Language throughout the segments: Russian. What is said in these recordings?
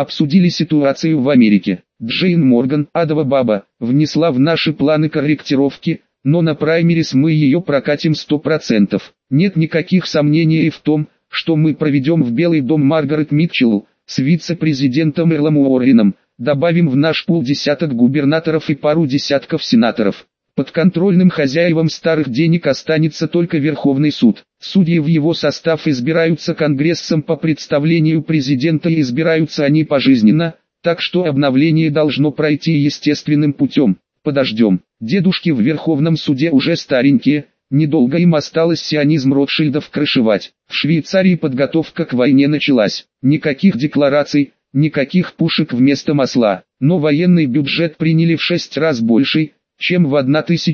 Обсудили ситуацию в Америке. Джейн Морган, адова баба, внесла в наши планы корректировки, но на праймерис мы ее прокатим 100%. Нет никаких сомнений и в том, что мы проведем в Белый дом Маргарет Митчелл с вице-президентом Эрлом Уорреном, добавим в наш пул десяток губернаторов и пару десятков сенаторов. Подконтрольным хозяевам старых денег останется только Верховный суд. Судьи в его состав избираются Конгрессом по представлению президента и избираются они пожизненно, так что обновление должно пройти естественным путем. Подождем. Дедушки в Верховном суде уже старенькие, недолго им осталось сионизм Ротшильдов крышевать. В Швейцарии подготовка к войне началась. Никаких деклараций, никаких пушек вместо масла. Но военный бюджет приняли в 6 раз больший, чем в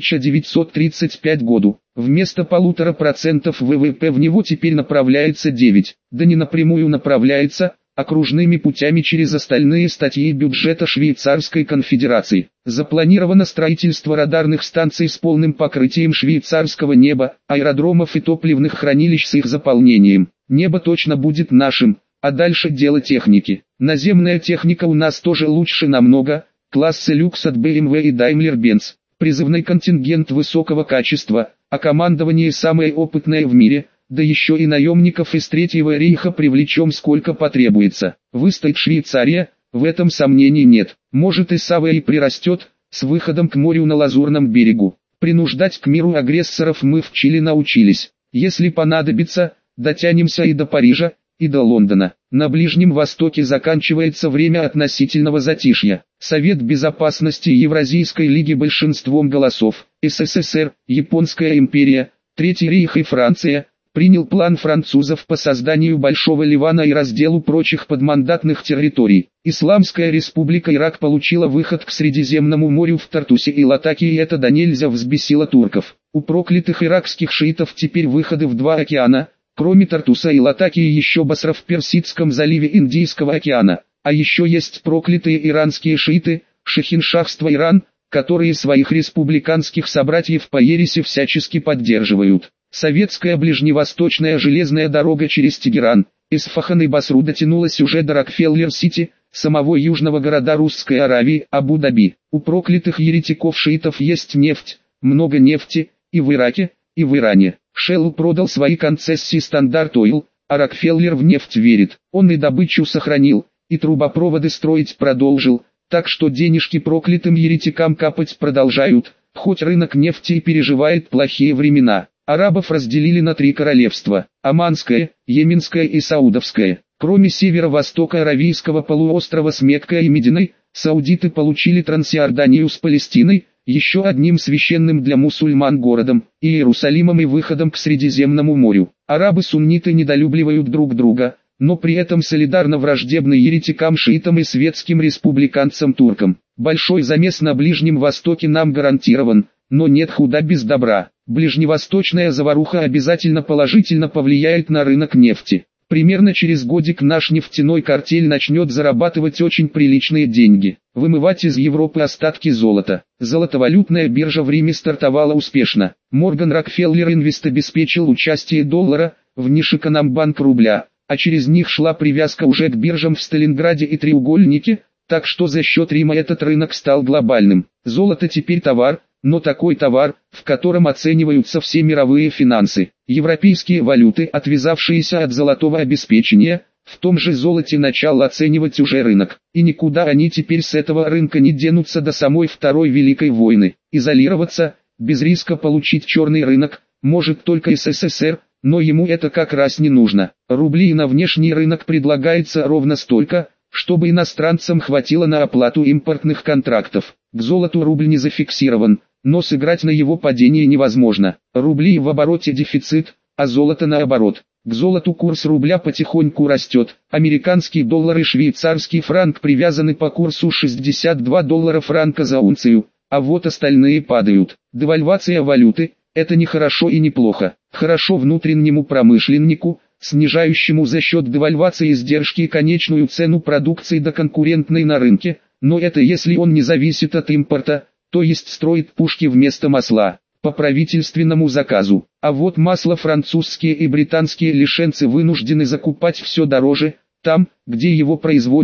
1935 году. Вместо 1,5% ВВП в него теперь направляется 9, да не напрямую направляется, окружными путями через остальные статьи бюджета Швейцарской конфедерации. Запланировано строительство радарных станций с полным покрытием швейцарского неба, аэродромов и топливных хранилищ с их заполнением. Небо точно будет нашим, а дальше дело техники. Наземная техника у нас тоже лучше намного, классы люкс от BMW и Daimler-Benz. Призывной контингент высокого качества, а командование самое опытное в мире, да еще и наемников из Третьего рейха привлечем сколько потребуется. Выстоит Швейцария, в этом сомнений нет. Может и Савва и прирастет, с выходом к морю на Лазурном берегу. Принуждать к миру агрессоров мы в Чили научились. Если понадобится, дотянемся и до Парижа, и до Лондона. На Ближнем Востоке заканчивается время относительного затишья. Совет Безопасности Евразийской лиги большинством голосов, СССР, Японская империя, Третий рейх и Франция, принял план французов по созданию Большого Ливана и разделу прочих подмандатных территорий. Исламская республика Ирак получила выход к Средиземному морю в Тартусе и Латакии, и это до нельзя взбесило турков. У проклятых иракских шиитов теперь выходы в 2 океана. Кроме Тартуса и Латакии еще Басра в Персидском заливе Индийского океана, а еще есть проклятые иранские шииты, Шахиншахство Иран, которые своих республиканских собратьев по ереси всячески поддерживают. Советская ближневосточная железная дорога через Тегеран, Исфахан и Басру дотянулась уже до Рокфеллер-Сити, самого южного города Русской Аравии, Абу-Даби. У проклятых еретиков-шиитов есть нефть, много нефти, и в Ираке, и в Иране. Shell продал свои концессии Standard Oil, а Рокфеллер в нефть верит. Он и добычу сохранил, и трубопроводы строить продолжил, так что денежки проклятым еретикам капать продолжают, хоть рынок нефти и переживает плохие времена. Арабов разделили на 3 королевства – Оманское, Йеменское и Саудовское. Кроме северо-востока Аравийского полуострова с Меккой и Мединой, саудиты получили Трансиорданию с Палестиной, еще одним священным для мусульман городом, Иерусалимом и выходом к Средиземному морю. Арабы-сунниты недолюбливают друг друга, но при этом солидарно враждебны еретикам, шиитам и светским республиканцам-туркам. Большой замес на Ближнем Востоке нам гарантирован, но нет худа без добра. Ближневосточная заваруха обязательно положительно повлияет на рынок нефти. Примерно через годик наш нефтяной картель начнет зарабатывать очень приличные деньги, вымывать из Европы остатки золота. Золотовалютная биржа в Риме стартовала успешно. Морган Рокфеллер Инвест обеспечил участие доллара в Нишэкономбанк рубля, а через них шла привязка уже к биржам в Сталинграде и Треугольнике, так что за счет Рима этот рынок стал глобальным. Золото теперь товар, но такой товар, в котором оцениваются все мировые финансы. Европейские валюты, отвязавшиеся от золотого обеспечения, в том же золоте начал оценивать уже рынок. И никуда они теперь с этого рынка не денутся до самой Второй Великой войны. Изолироваться, без риска получить черный рынок, может только СССР, но ему это как раз не нужно. Рублей на внешний рынок предлагается ровно столько, чтобы иностранцам хватило на оплату импортных контрактов. К золоту рубль не зафиксирован, но сыграть на его падение невозможно. Рублей в обороте дефицит, а золото наоборот. К золоту курс рубля потихоньку растет. Американский доллар и швейцарский франк привязаны по курсу 62 доллара франка за унцию, а вот остальные падают. Девальвация валюты – это не хорошо и не плохо. Хорошо внутреннему промышленнику, снижающему за счет девальвации издержки и конечную цену продукции до конкурентной на рынке, но это если он не зависит от импорта, то есть строит пушки вместо масла, по правительственному заказу. А вот масло французские и британские лишенцы вынуждены закупать все дороже, там, где его производят,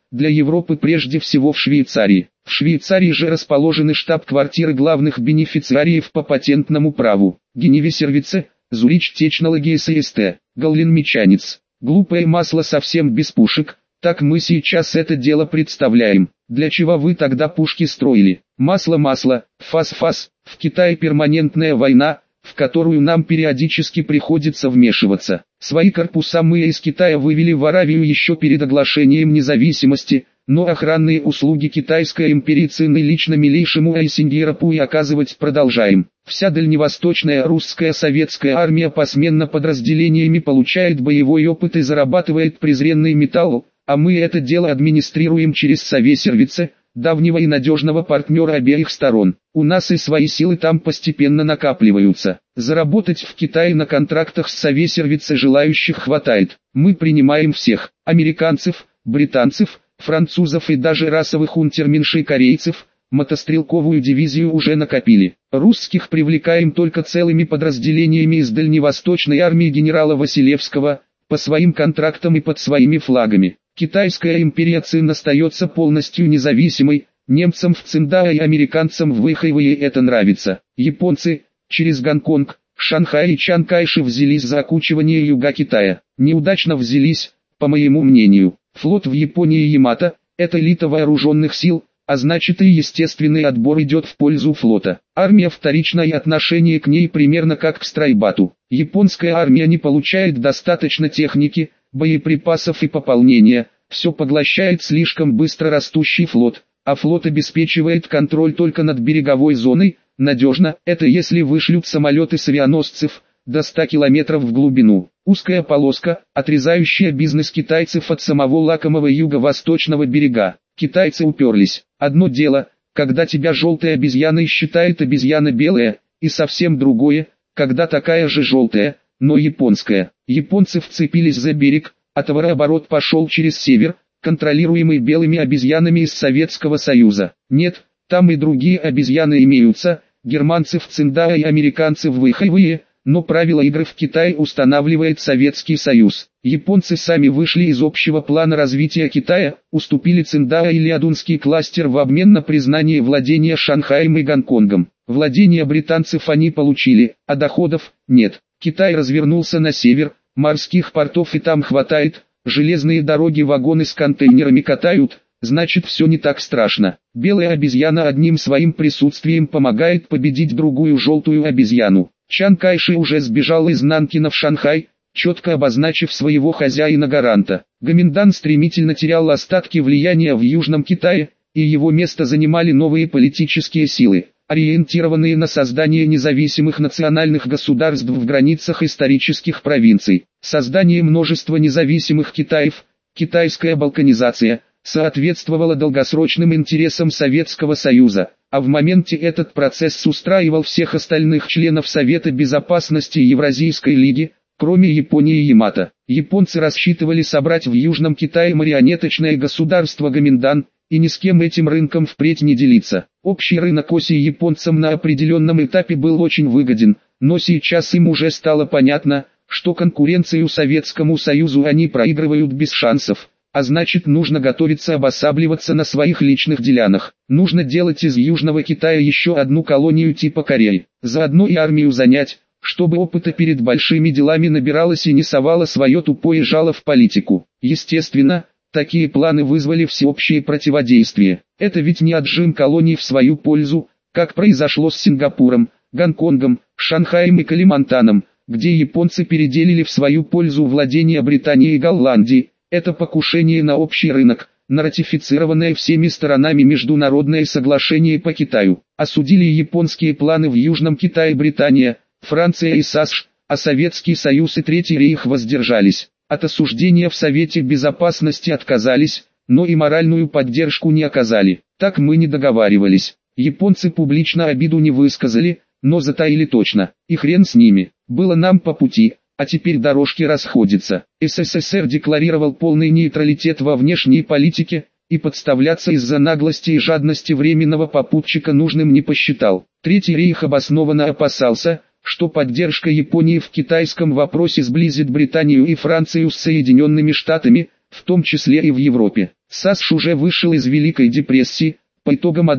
для Европы прежде всего в Швейцарии. В Швейцарии же расположены штаб-квартиры главных бенефициариев по патентному праву. Геневи Сервице, Зурич Technologies СТ, Галлин Мечанец. Глупое масло совсем без пушек, так мы сейчас это дело представляем. Для чего вы тогда пушки строили? Масло, фас. В Китае перманентная война, в которую нам периодически приходится вмешиваться. Свои корпуса мы из Китая вывели в Аравию еще перед оглашением независимости, но охранные услуги китайской империи цены лично милейшему Айсингерапу и оказывать продолжаем. Вся дальневосточная русская советская армия посменно подразделениями получает боевой опыт и зарабатывает презренный металл, а мы это дело администрируем через Совесервице, давнего и надежного партнера обеих сторон. У нас и свои силы там постепенно накапливаются. Заработать в Китае на контрактах с Совесервице желающих хватает. Мы принимаем всех: американцев, британцев, французов и даже расовых унтерменшей корейцев. Мотострелковую дивизию уже накопили. Русских привлекаем только целыми подразделениями из дальневосточной армии генерала Василевского, по своим контрактам и под своими флагами. Китайская империя Цин остается полностью независимой, немцам в Циндае и американцам в Вэйхэйвэе это нравится. Японцы, через Гонконг, Шанхай и Чан Кайши взялись за окучивание юга Китая. Неудачно взялись, по моему мнению. Флот в Японии Ямато – это элита вооруженных сил, а значит и естественный отбор идет в пользу флота. Армия вторична и отношение к ней примерно как к страйбату. Японская армия не получает достаточно техники, боеприпасов и пополнения, все поглощает слишком быстро растущий флот, а флот обеспечивает контроль только над береговой зоной, надежно, это если вышлют самолеты с авианосцев, до 100 километров в глубину. Узкая полоска, отрезающая бизнес китайцев от самого лакомого юго-восточного берега. Китайцы уперлись. Одно дело, когда тебя желтая обезьяна считает обезьяна белая, и совсем другое, когда такая же желтая, но японская. Японцы вцепились за берег, а товарооборот пошел через север, контролируемый белыми обезьянами из Советского Союза. Нет, там и другие обезьяны имеются, германцы в Циндае и американцы в Вэйхэйвэе, но правила игры в Китае устанавливает Советский Союз. Японцы сами вышли из общего плана развития Китая, уступили Циндае и Лиадунский кластер в обмен на признание владения Шанхаем и Гонконгом. Владения британцев они получили, а доходов нет. Китай развернулся на север, морских портов и там хватает, железные дороги вагоны с контейнерами катают, значит все не так страшно. Белая обезьяна одним своим присутствием помогает победить другую желтую обезьяну. Чан Кайши уже сбежал из Нанкина в Шанхай, четко обозначив своего хозяина-гаранта. Гоминдан стремительно терял остатки влияния в Южном Китае, и его место занимали новые политические силы, ориентированные на создание независимых национальных государств в границах исторических провинций. Создание множества независимых Китаев, китайская балканизация, соответствовала долгосрочным интересам Советского Союза, а в моменте этот процесс устраивал всех остальных членов Совета Безопасности Евразийской Лиги, кроме Японии и Ямато. Японцы рассчитывали собрать в Южном Китае марионеточное государство Гоминдан, и ни с кем этим рынком впредь не делиться. Общий рынок оси японцам на определенном этапе был очень выгоден, но сейчас им уже стало понятно, что конкуренцию Советскому Союзу они проигрывают без шансов. А значит, нужно готовиться обосабливаться на своих личных делянах. Нужно делать из Южного Китая еще одну колонию типа Кореи. Заодно и армию занять, чтобы опыта перед большими делами набиралось и не совало свое тупое жало в политику. Естественно, такие планы вызвали всеобщее противодействие. Это ведь не отжим колоний в свою пользу, как произошло с Сингапуром, Гонконгом, Шанхаем и Калимантаном, где японцы переделили в свою пользу владения Британии и Голландии. Это покушение на общий рынок, на ратифицированное всеми сторонами международное соглашение по Китаю. Осудили японские планы в Южном Китае Британия, Франция и САСШ, а Советский Союз и Третий Рейх воздержались. От осуждения в Совете Безопасности отказались, но и моральную поддержку не оказали. Так мы не договаривались. Японцы публично обиду не высказали, но затаили точно. И хрен с ними, было нам по пути. А теперь дорожки расходятся. СССР декларировал полный нейтралитет во внешней политике, и подставляться из-за наглости и жадности временного попутчика нужным не посчитал. Третий Рейх обоснованно опасался, что поддержка Японии в китайском вопросе сблизит Британию и Францию с Соединенными Штатами, в том числе и в Европе. САСШ уже вышел из Великой депрессии. По итогам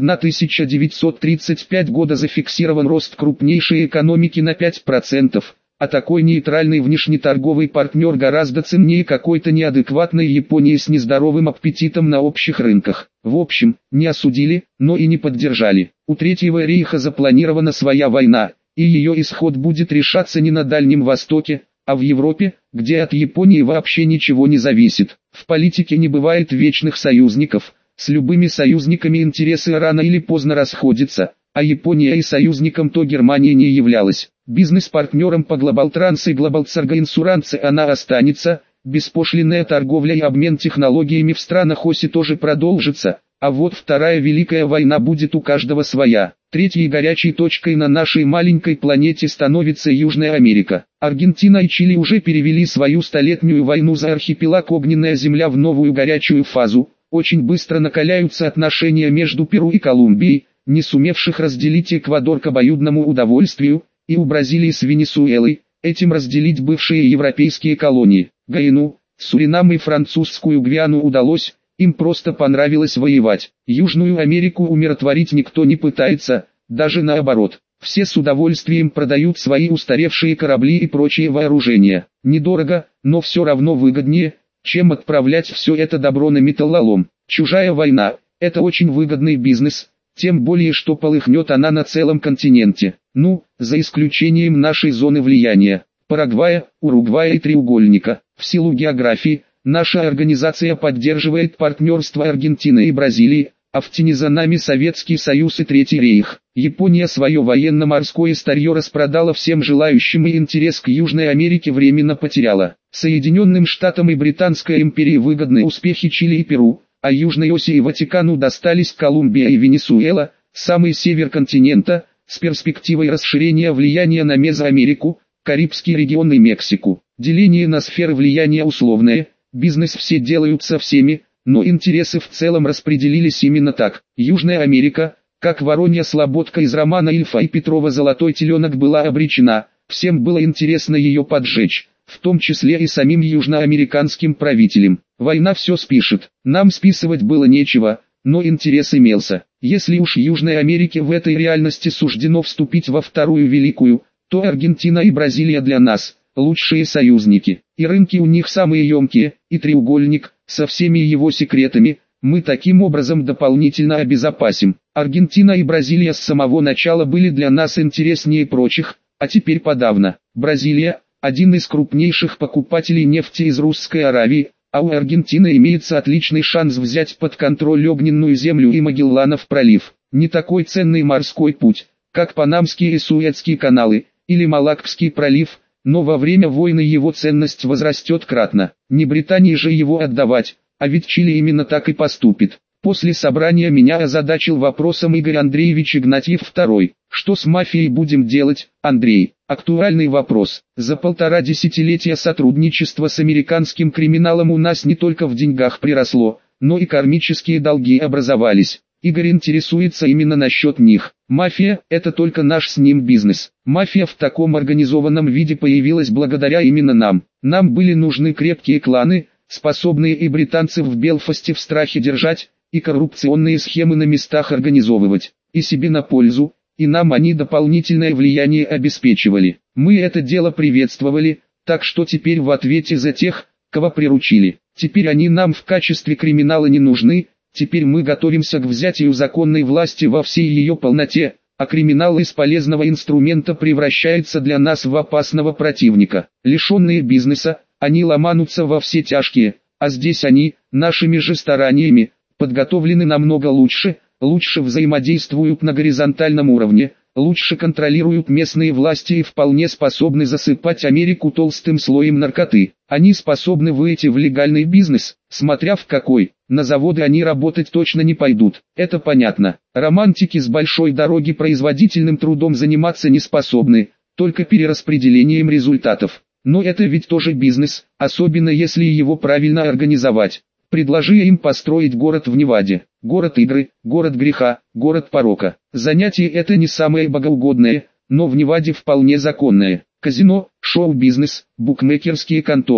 1935 года зафиксирован рост крупнейшей экономики на 5%, а такой нейтральный внешнеторговый партнер гораздо ценнее какой-то неадекватной Японии с нездоровым аппетитом на общих рынках. В общем, не осудили, но и не поддержали. У Третьего рейха запланирована своя война, и ее исход будет решаться не на Дальнем Востоке, а в Европе, где от Японии вообще ничего не зависит. В политике не бывает вечных союзников. С любыми союзниками интересы рано или поздно расходятся, а Япония и союзником то Германия не являлась. Бизнес-партнером по Global Trans и Global Cargo Insurance она останется, беспошлинная торговля и обмен технологиями в странах оси тоже продолжится, а вот Вторая Великая война будет у каждого своя. Третьей горячей точкой на нашей маленькой планете становится Южная Америка. Аргентина и Чили уже перевели свою столетнюю войну за архипелаг Огненная Земля в новую горячую фазу. Очень быстро накаляются отношения между Перу и Колумбией, не сумевших разделить Эквадор к обоюдному удовольствию, и у Бразилии с Венесуэлой, этим разделить бывшие европейские колонии. Гайану, Суринам и французскую Гвиану удалось, им просто понравилось воевать. Южную Америку умиротворить никто не пытается, даже наоборот. Все с удовольствием продают свои устаревшие корабли и прочие вооружения. Недорого, но все равно выгоднее, чем отправлять все это добро на металлолом. Чужая война – это очень выгодный бизнес, тем более что полыхнет она на целом континенте. Ну, за исключением нашей зоны влияния – Парагвая, Уругвая и Треугольника. В силу географии, наша организация поддерживает партнерство Аргентины и Бразилии, а в тени за нами Советский Союз и Третий рейх. Япония свое военно-морское старье распродала всем желающим и интерес к Южной Америке временно потеряла. Соединенным Штатам и Британской империи выгодны успехи Чили и Перу, а Южной оси и Ватикану достались Колумбия и Венесуэла, самый север континента, с перспективой расширения влияния на Мезоамерику, Карибский регион и Мексику. Деление на сферы влияния условное, бизнес все делают со всеми, но интересы в целом распределились именно так. Южная Америка, как Воронья Слободка из романа Ильфа и Петрова «Золотой теленок» была обречена, всем было интересно ее поджечь, в том числе и самим южноамериканским правителям. Война все спишет, нам списывать было нечего, но интерес имелся. Если уж Южной Америке в этой реальности суждено вступить во Вторую Великую, то Аргентина и Бразилия для нас – лучшие союзники, и рынки у них самые емкие, и треугольник, со всеми его секретами, мы таким образом дополнительно обезопасим. Аргентина и Бразилия с самого начала были для нас интереснее прочих, а теперь подавно. Бразилия – один из крупнейших покупателей нефти из Русской Аравии, а у Аргентины имеется отличный шанс взять под контроль Огненную Землю и Магелланов пролив. Не такой ценный морской путь, как Панамские и Суэцкие каналы, или Малаккский пролив, но во время войны его ценность возрастет кратно. Не Британии же его отдавать, а ведь Чили именно так и поступит. После собрания меня озадачил вопросом Игорь Андреевич Игнатьев II. Что с мафией будем делать, Андрей? Актуальный вопрос. За 1,5 десятилетия сотрудничества с американским криминалом у нас не только в деньгах приросло, но и кармические долги образовались. Игорь интересуется именно насчет них. Мафия – это только наш с ним бизнес. Мафия в таком организованном виде появилась благодаря именно нам. Нам были нужны крепкие кланы, способные и британцев в Белфасте в страхе держать, и коррупционные схемы на местах организовывать, и себе на пользу, и нам они дополнительное влияние обеспечивали. Мы это дело приветствовали, так что теперь в ответе за тех, кого приручили. Теперь они нам в качестве криминала не нужны. Теперь мы готовимся к взятию законной власти во всей ее полноте, а криминал из полезного инструмента превращается для нас в опасного противника. Лишенные бизнеса, они ломанутся во все тяжкие, а здесь они, нашими же стараниями, подготовлены намного лучше взаимодействуют на горизонтальном уровне, лучше контролируют местные власти и вполне способны засыпать Америку толстым слоем наркоты. Они способны выйти в легальный бизнес, смотря в какой. На заводы они работать точно не пойдут, это понятно. Романтики с большой дороги производительным трудом заниматься не способны, только перераспределением результатов. Но это ведь тоже бизнес, особенно если его правильно организовать. Предложи им построить город в Неваде, город игры, город греха, город порока. Занятие это не самое богоугодное, но в Неваде вполне законное. Казино, шоу-бизнес, букмекерские конторы.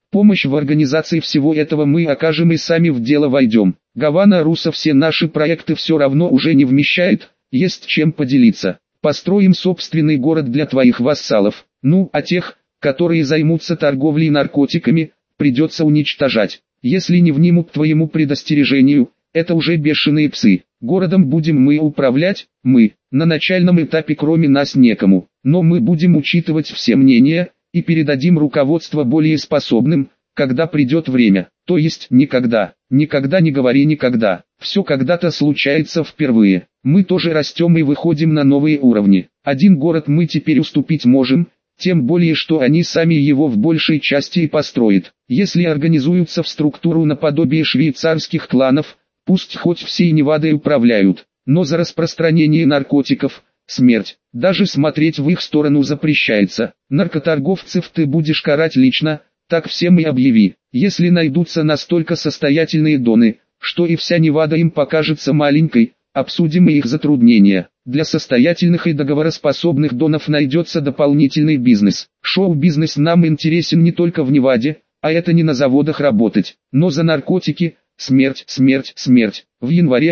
Помощь в организации всего этого мы окажем и сами в дело войдем. Гавана Руса все наши проекты все равно уже не вмещает, есть чем поделиться. Построим собственный город для твоих вассалов, а тех, которые займутся торговлей наркотиками, придется уничтожать. Если не внимут твоему предостережению, это уже бешеные псы. Городом будем мы управлять, мы. На начальном этапе кроме нас некому, но мы будем учитывать все мнения, и передадим руководство более способным, когда придет время. То есть никогда, никогда не говори никогда. Все когда-то случается впервые. Мы тоже растем и выходим на новые уровни. Один город мы теперь уступить можем, тем более что они сами его в большей части и построят. Если организуются в структуру наподобие швейцарских кланов, пусть хоть всей Невадой управляют, но за распространение наркотиков – смерть. Даже смотреть в их сторону запрещается. Наркоторговцев ты будешь карать лично, так всем и объяви. Если найдутся настолько состоятельные доны, что и вся Невада им покажется маленькой, обсудим и их затруднения. Для состоятельных и договороспособных донов найдется дополнительный бизнес. Шоу-бизнес нам интересен не только в Неваде, а это не на заводах работать, но за наркотики – смерть, смерть, смерть. В январе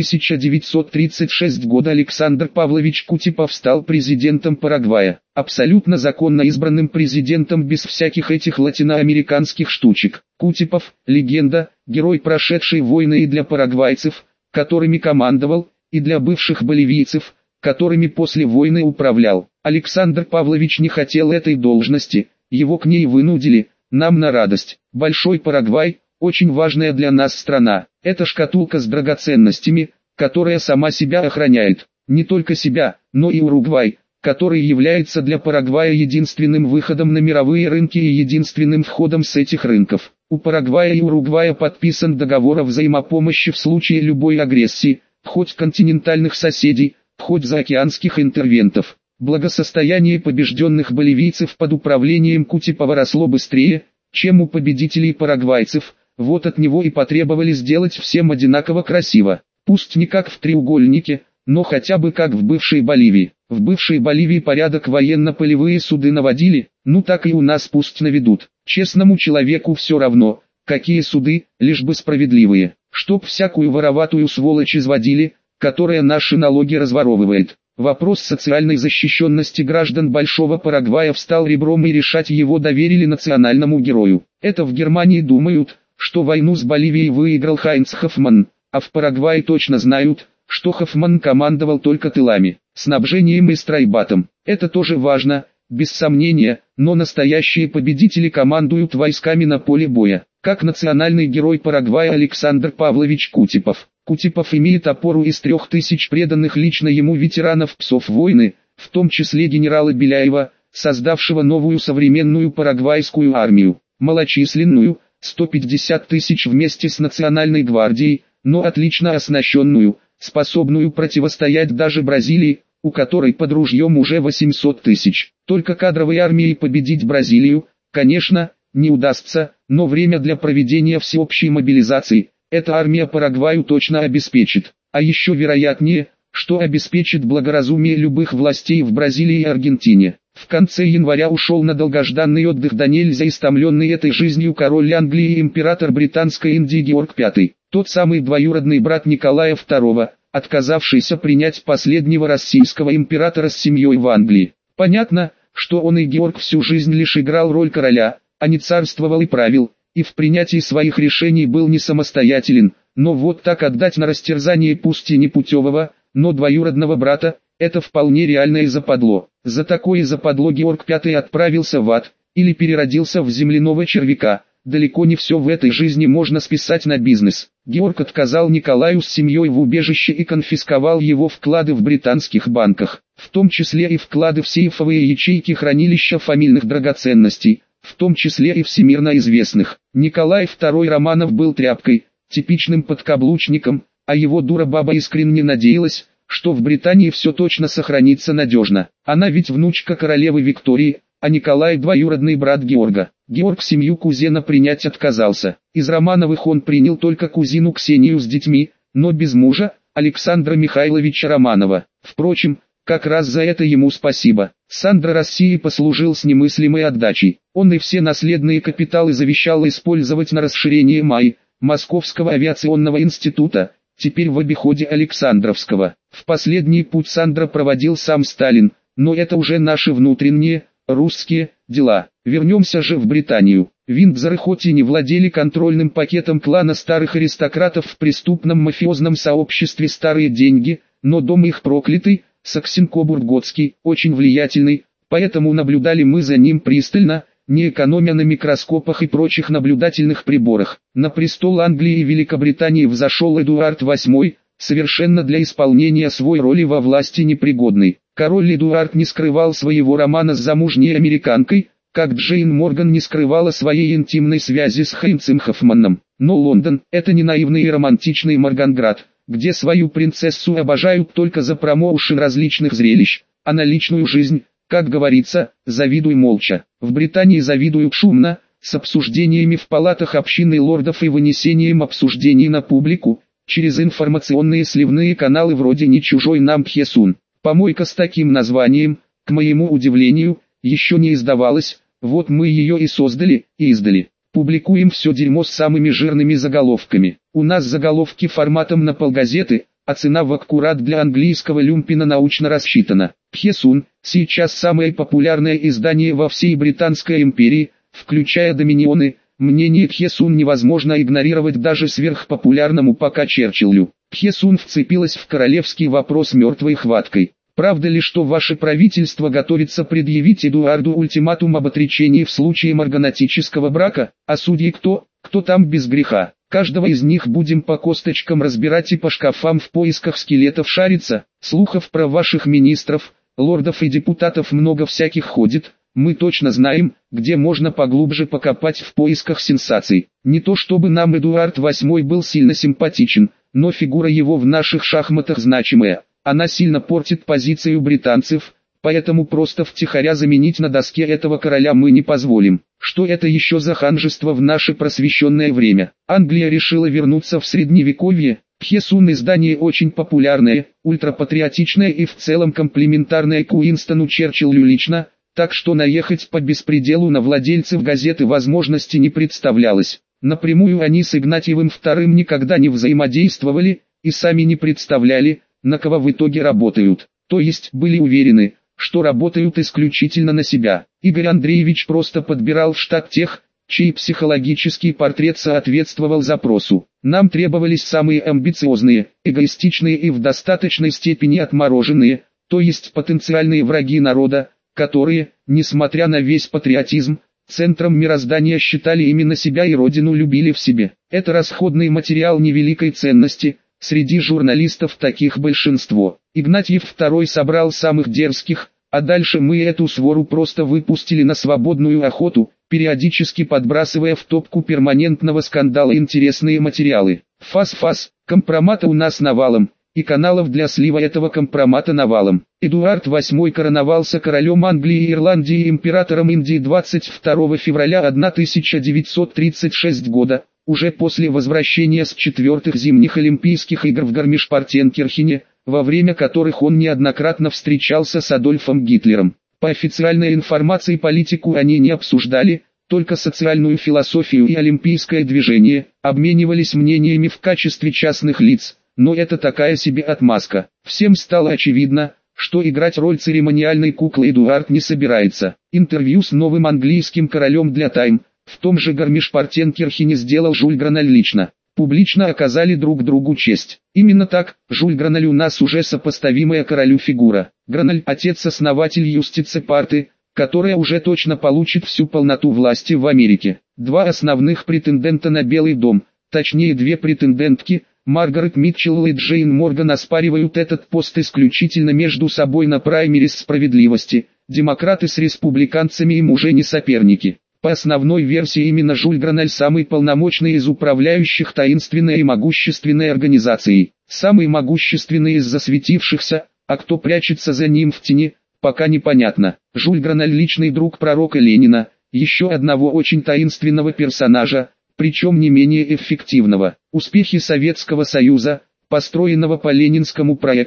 1936 года Александр Павлович Кутипов стал президентом Парагвая, абсолютно законно избранным президентом без всяких этих латиноамериканских штучек. Кутипов – легенда, герой прошедшей войны и для парагвайцев, которыми командовал, и для бывших боливийцев, которыми после войны управлял. Александр Павлович не хотел этой должности, его к ней вынудили, нам на радость. Большой Парагвай – очень важная для нас страна. Это шкатулка с драгоценностями, которая сама себя охраняет. Не только себя, но и Уругвай, который является для Парагвая единственным выходом на мировые рынки и единственным входом с этих рынков. У Парагвая и Уругвая подписан договор о взаимопомощи в случае любой агрессии, хоть континентальных соседей, хоть заокеанских интервентов. Благосостояние побежденных боливийцев под управлением Кутипова росло быстрее, чем у победителей парагвайцев. Вот от него и потребовали сделать всем одинаково красиво. Пусть не как в треугольнике, но хотя бы как в бывшей Боливии. В бывшей Боливии порядок военно-полевые суды наводили, так и у нас пусть наведут. Честному человеку все равно, какие суды, лишь бы справедливые. Чтоб всякую вороватую сволочь изводили, которая наши налоги разворовывает. Вопрос социальной защищенности граждан Большого Парагвая встал ребром и решать его доверили национальному герою. Это в Германии думают, что войну с Боливией выиграл Хайнц Хоффман, а в Парагвае точно знают, что Хоффман командовал только тылами, снабжением и стройбатом. Это тоже важно, без сомнения, но настоящие победители командуют войсками на поле боя, как национальный герой Парагвая Александр Павлович Кутипов. Кутипов имеет опору из 3000 преданных лично ему ветеранов псов войны, в том числе генерала Беляева, создавшего новую современную парагвайскую армию, малочисленную, 150 тысяч вместе с Национальной гвардией, но отлично оснащенную, способную противостоять даже Бразилии, у которой под ружьем уже 800 тысяч. Только кадровой армией победить Бразилию, конечно, не удастся, но время для проведения всеобщей мобилизации эта армия Парагваю точно обеспечит. А еще вероятнее, что обеспечит благоразумие любых властей в Бразилии и Аргентине. В конце января ушел на долгожданный отдых до нельзя истомленный этой жизнью король Англии и император Британской Индии Георг V, тот самый двоюродный брат Николая II, отказавшийся принять последнего российского императора с семьей в Англии. Понятно, что он и Георг всю жизнь лишь играл роль короля, а не царствовал и правил, и в принятии своих решений был не самостоятелен, но вот так отдать на растерзание пусть и непутевого, но двоюродного брата, это вполне реальное западло. За такое западло Георг V отправился в ад, или переродился в земляного червяка. Далеко не все в этой жизни можно списать на бизнес. Георг отказал Николаю с семьей в убежище и конфисковал его вклады в британских банках, в том числе и вклады в сейфовые ячейки хранилища фамильных драгоценностей, в том числе и всемирно известных. Николай II Романов был тряпкой, типичным подкаблучником, а его дура-баба искренне надеялась, что в Британии все точно сохранится надежно. Она ведь внучка королевы Виктории, а Николай двоюродный брат Георга. Георг семью кузена принять отказался. Из Романовых он принял только кузину Ксению с детьми, но без мужа, Александра Михайловича Романова. Впрочем, Как раз за это ему спасибо. Сандра России послужил с немыслимой отдачей. Он и все наследные капиталы завещал использовать на расширение МАИ, Московского авиационного института, теперь в обиходе Александровского. В последний путь Сандра проводил сам Сталин, но это уже наши внутренние, русские, дела. Вернемся же в Британию. Виндзоры хоть и не владели контрольным пакетом клана старых аристократов в преступном мафиозном сообществе «Старые деньги», но дом их проклятый, Саксен-Кобург-Готский, очень влиятельный, поэтому наблюдали мы за ним пристально, не экономя на микроскопах и прочих наблюдательных приборах. На престол Англии и Великобритании взошел Эдуард VIII, совершенно для исполнения своей роли во власти непригодный. Король Эдуард не скрывал своего романа с замужней американкой, как Джейн Морган не скрывала своей интимной связи с Хайнцем Хоффманом. Но Лондон – это не наивный и романтичный Морганград, где свою принцессу обожают только за промоушен различных зрелищ, а на личную жизнь, как говорится, завидуй молча. В Британии завидуют шумно, с обсуждениями в палатах общины лордов и вынесением обсуждений на публику, через информационные сливные каналы вроде «Не чужой нам Пхесун». Помойка с таким названием, к моему удивлению, еще не издавалась, вот мы ее и создали, и издали. Публикуем все дерьмо с самыми жирными заголовками. У нас заголовки форматом на полгазеты, а цена в аккурат для английского люмпина научно рассчитана. Пхесун – сейчас самое популярное издание во всей Британской империи, включая Доминионы. Мнение Пхесун невозможно игнорировать даже сверхпопулярному пока Черчиллю. Пхесун вцепилась в королевский вопрос мертвой хваткой. Правда ли, что ваше правительство готовится предъявить Эдуарду ультиматум об отречении в случае марганатического брака, а судьи кто там без греха? Каждого из них будем по косточкам разбирать и по шкафам в поисках скелетов шариться. Слухов про ваших министров, лордов и депутатов много всяких ходит, мы точно знаем, где можно поглубже покопать в поисках сенсаций. Не то чтобы нам Эдуард VIII был сильно симпатичен, но фигура его в наших шахматах значимая. Она сильно портит позицию британцев, поэтому просто втихаря заменить на доске этого короля мы не позволим. Что это еще за ханжество в наше просвещенное время? Англия решила вернуться в средневековье. Пхесун издание очень популярное, ультрапатриотичное и в целом комплиментарное к Уинстону Черчиллю лично, так что наехать по беспределу на владельцев газеты возможности не представлялось. Напрямую они с Игнатьевым II никогда не взаимодействовали, и сами не представляли, на кого в итоге работают, то есть были уверены, что работают исключительно на себя. Игорь Андреевич просто подбирал в штат тех, чей психологический портрет соответствовал запросу. Нам требовались самые амбициозные, эгоистичные и в достаточной степени отмороженные, то есть потенциальные враги народа, которые, несмотря на весь патриотизм, центром мироздания считали именно себя и родину любили в себе. Это расходный материал невеликой ценности. Среди журналистов таких большинство. Игнатьев II собрал самых дерзких, а дальше мы эту свору просто выпустили на свободную охоту, периодически подбрасывая в топку перманентного скандала интересные материалы. Фас-фас, компромата у нас навалом, и каналов для слива этого компромата навалом. Эдуард VIII короновался королем Англии и Ирландии и императором Индии 22 февраля 1936 года. Уже после возвращения с 4-х зимних Олимпийских игр в Гармиш-Партенкирхене, во время которых он неоднократно встречался с Адольфом Гитлером. По официальной информации политику они не обсуждали, только социальную философию и олимпийское движение, обменивались мнениями в качестве частных лиц, но это такая себе отмазка. Всем стало очевидно, что играть роль церемониальной куклы Эдуард не собирается. Интервью с новым английским королем для Time в том же Гармиш-Партенкирхене сделал Жюль Граналь лично. Публично оказали друг другу честь. Именно так, Жюль Граналь у нас уже сопоставимая королю фигура. Граналь – отец-основатель Юстице-Парты, которая уже точно получит всю полноту власти в Америке. Два основных претендента на Белый дом, точнее две претендентки, Маргарет Митчелл и Джейн Морган оспаривают этот пост исключительно между собой на праймерис справедливости. Демократы с республиканцами им уже не соперники. По основной версии именно Жюль Граналь самый полномочный из управляющих таинственной и могущественной организацией. Самый могущественный из засветившихся, а кто прячется за ним в тени, пока непонятно. Жюль Граналь личный друг пророка Ленина, еще одного очень таинственного персонажа, причем не менее эффективного. Успехи Советского Союза, построенного по ленинскому проекту,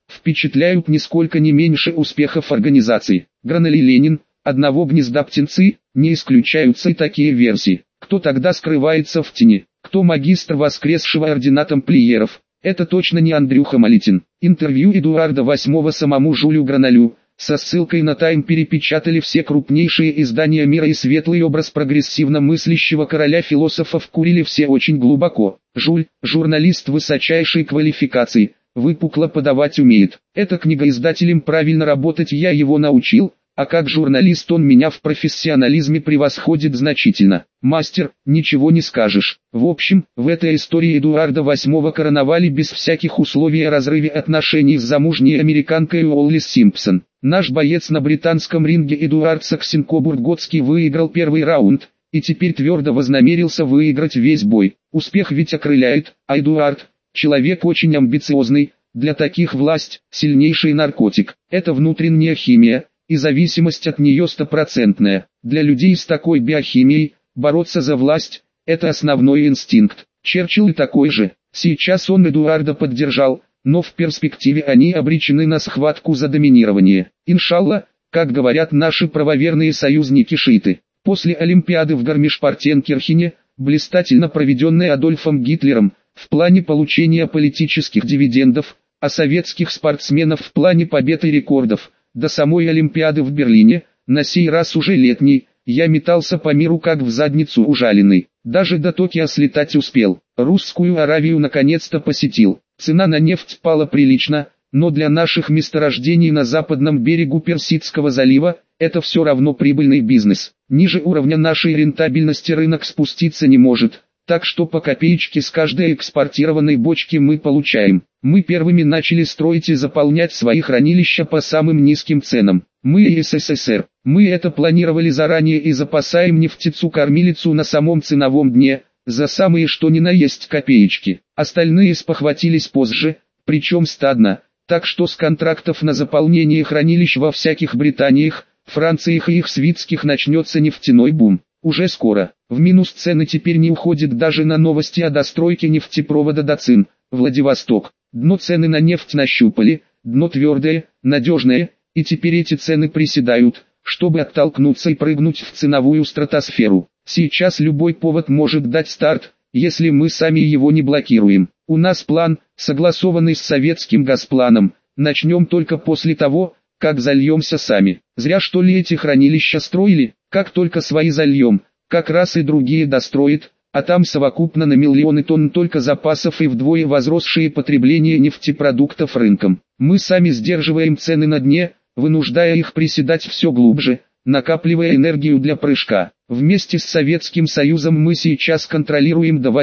впечатляют нисколько не меньше успехов организации. Гранули Ленин, одного гнезда птенцы, не исключаются и такие версии. Кто тогда скрывается в тени? Кто магистр воскресшего ординатом Плиеров? Это точно не Андрюха Малитин. Интервью Эдуарда VIII самому Жюлю Гранулю, со ссылкой на Тайм перепечатали все крупнейшие издания мира, и светлый образ прогрессивно мыслящего короля-философа вкурили все очень глубоко. Жюль, журналист высочайшей квалификации, выпукло подавать умеет. Это книгоиздателем правильно работать я его научил, а как журналист он меня в профессионализме превосходит значительно. Мастер, ничего не скажешь. В общем, в этой истории Эдуарда VIII короновали без всяких условий о разрыве отношений с замужней американкой Уоллис Симпсон. Наш боец на британском ринге Эдуард Саксенкобург-Готский выиграл первый раунд, и теперь твердо вознамерился выиграть весь бой. Успех ведь окрыляет, а Эдуард – человек очень амбициозный, для таких власть – сильнейший наркотик. Это внутренняя химия, и зависимость от нее стопроцентная. Для людей с такой биохимией, бороться за власть – это основной инстинкт. Черчилль и такой же. Сейчас он Эдуарда поддержал, но в перспективе они обречены на схватку за доминирование. Иншалла, как говорят наши правоверные союзники-шииты. После Олимпиады в Гармиш-Партенкирхене, блистательно проведенной Адольфом Гитлером, в плане получения политических дивидендов, а советских спортсменов в плане побед и рекордов, до самой Олимпиады в Берлине, на сей раз уже летний, я метался по миру как в задницу ужаленный. Даже до Токио слетать успел. Русскую Аравию наконец-то посетил. Цена на нефть пала прилично, но для наших месторождений на западном берегу Персидского залива, это все равно прибыльный бизнес. Ниже уровня нашей рентабельности рынок спуститься не может, так что по копеечке с каждой экспортированной бочки мы получаем. Мы первыми начали строить и заполнять свои хранилища по самым низким ценам. Мы и СССР. Мы это планировали заранее и запасаем нефтецу-кормилицу на самом ценовом дне, за самые что ни на есть копеечки. Остальные спохватились позже, причем стадно, так что с контрактов на заполнение хранилищ во всяких Британиях, Франциях и их свитских начнется нефтяной бум. Уже скоро. В минус цены теперь не уходит даже на новости о достройке нефтепровода Дацин, Владивосток. Дно цены на нефть нащупали, дно твердое, надежное, и теперь эти цены приседают, чтобы оттолкнуться и прыгнуть в ценовую стратосферу. Сейчас любой повод может дать старт, если мы сами его не блокируем. У нас план, согласованный с советским Газпланом, начнем только после того, как зальемся сами. Зря что ли эти хранилища строили? Как только свои зальем, как раз и другие достроят, а там совокупно на миллионы тонн только запасов и вдвое возросшее потребление нефтепродуктов рынком. Мы сами сдерживаем цены на дне, вынуждая их приседать все глубже, накапливая энергию для прыжка. Вместе с Советским Союзом мы сейчас контролируем до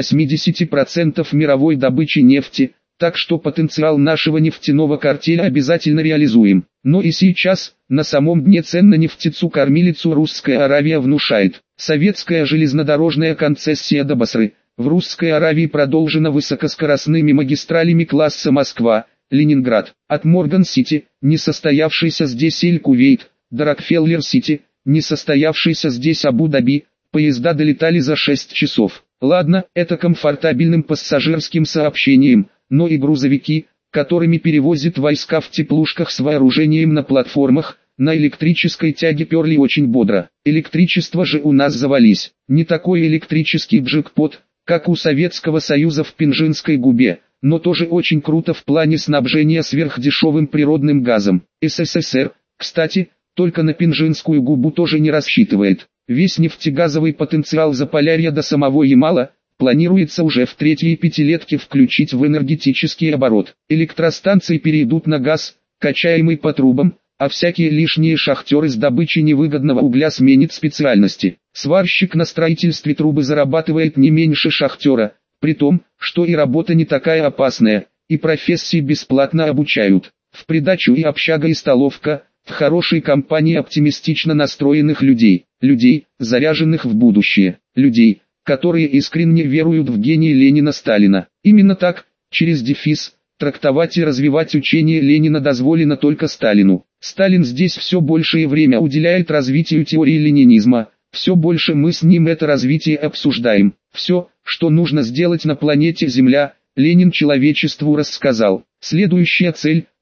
80% мировой добычи нефти, так что потенциал нашего нефтяного картеля обязательно реализуем. Но и сейчас, на самом дне цен на нефтецу-кормилицу Русская Аравия внушает. Советская железнодорожная концессия до Басры, в Русской Аравии продолжена высокоскоростными магистралями класса Москва, Ленинград, от Морган-Сити, несостоявшийся здесь Эль-Кувейт, до Рокфеллер-Сити, несостоявшийся здесь Абу-Даби, поезда долетали за 6 часов. Ладно, это комфортабельным пассажирским сообщением, но и грузовики, которыми перевозят войска в теплушках с вооружением на платформах, на электрической тяге перли очень бодро. Электричество же у нас завались. Не такой электрический джекпот, как у Советского Союза в Пинжинской губе, но тоже очень круто в плане снабжения сверхдешевым природным газом. СССР, кстати, только на Пинжинскую губу тоже не рассчитывает. Весь нефтегазовый потенциал Заполярья до самого Ямала планируется уже в третьей пятилетке включить в энергетический оборот. Электростанции перейдут на газ, качаемый по трубам, а всякие лишние шахтеры с добычей невыгодного угля сменят специальности. Сварщик на строительстве трубы зарабатывает не меньше шахтера, при том, что и работа не такая опасная, и профессии бесплатно обучают. В придачу и общага, и столовка, в хорошей компании оптимистично настроенных людей, заряженных в будущее, людей, которые искренне веруют в гений Ленина-Сталина. Именно так, через дефис, трактовать и развивать учение Ленина дозволено только Сталину. Сталин здесь все большее время уделяет развитию теории ленинизма, все больше мы с ним это развитие обсуждаем. Все, что нужно сделать на планете Земля, Ленин человечеству рассказал. Следующая цель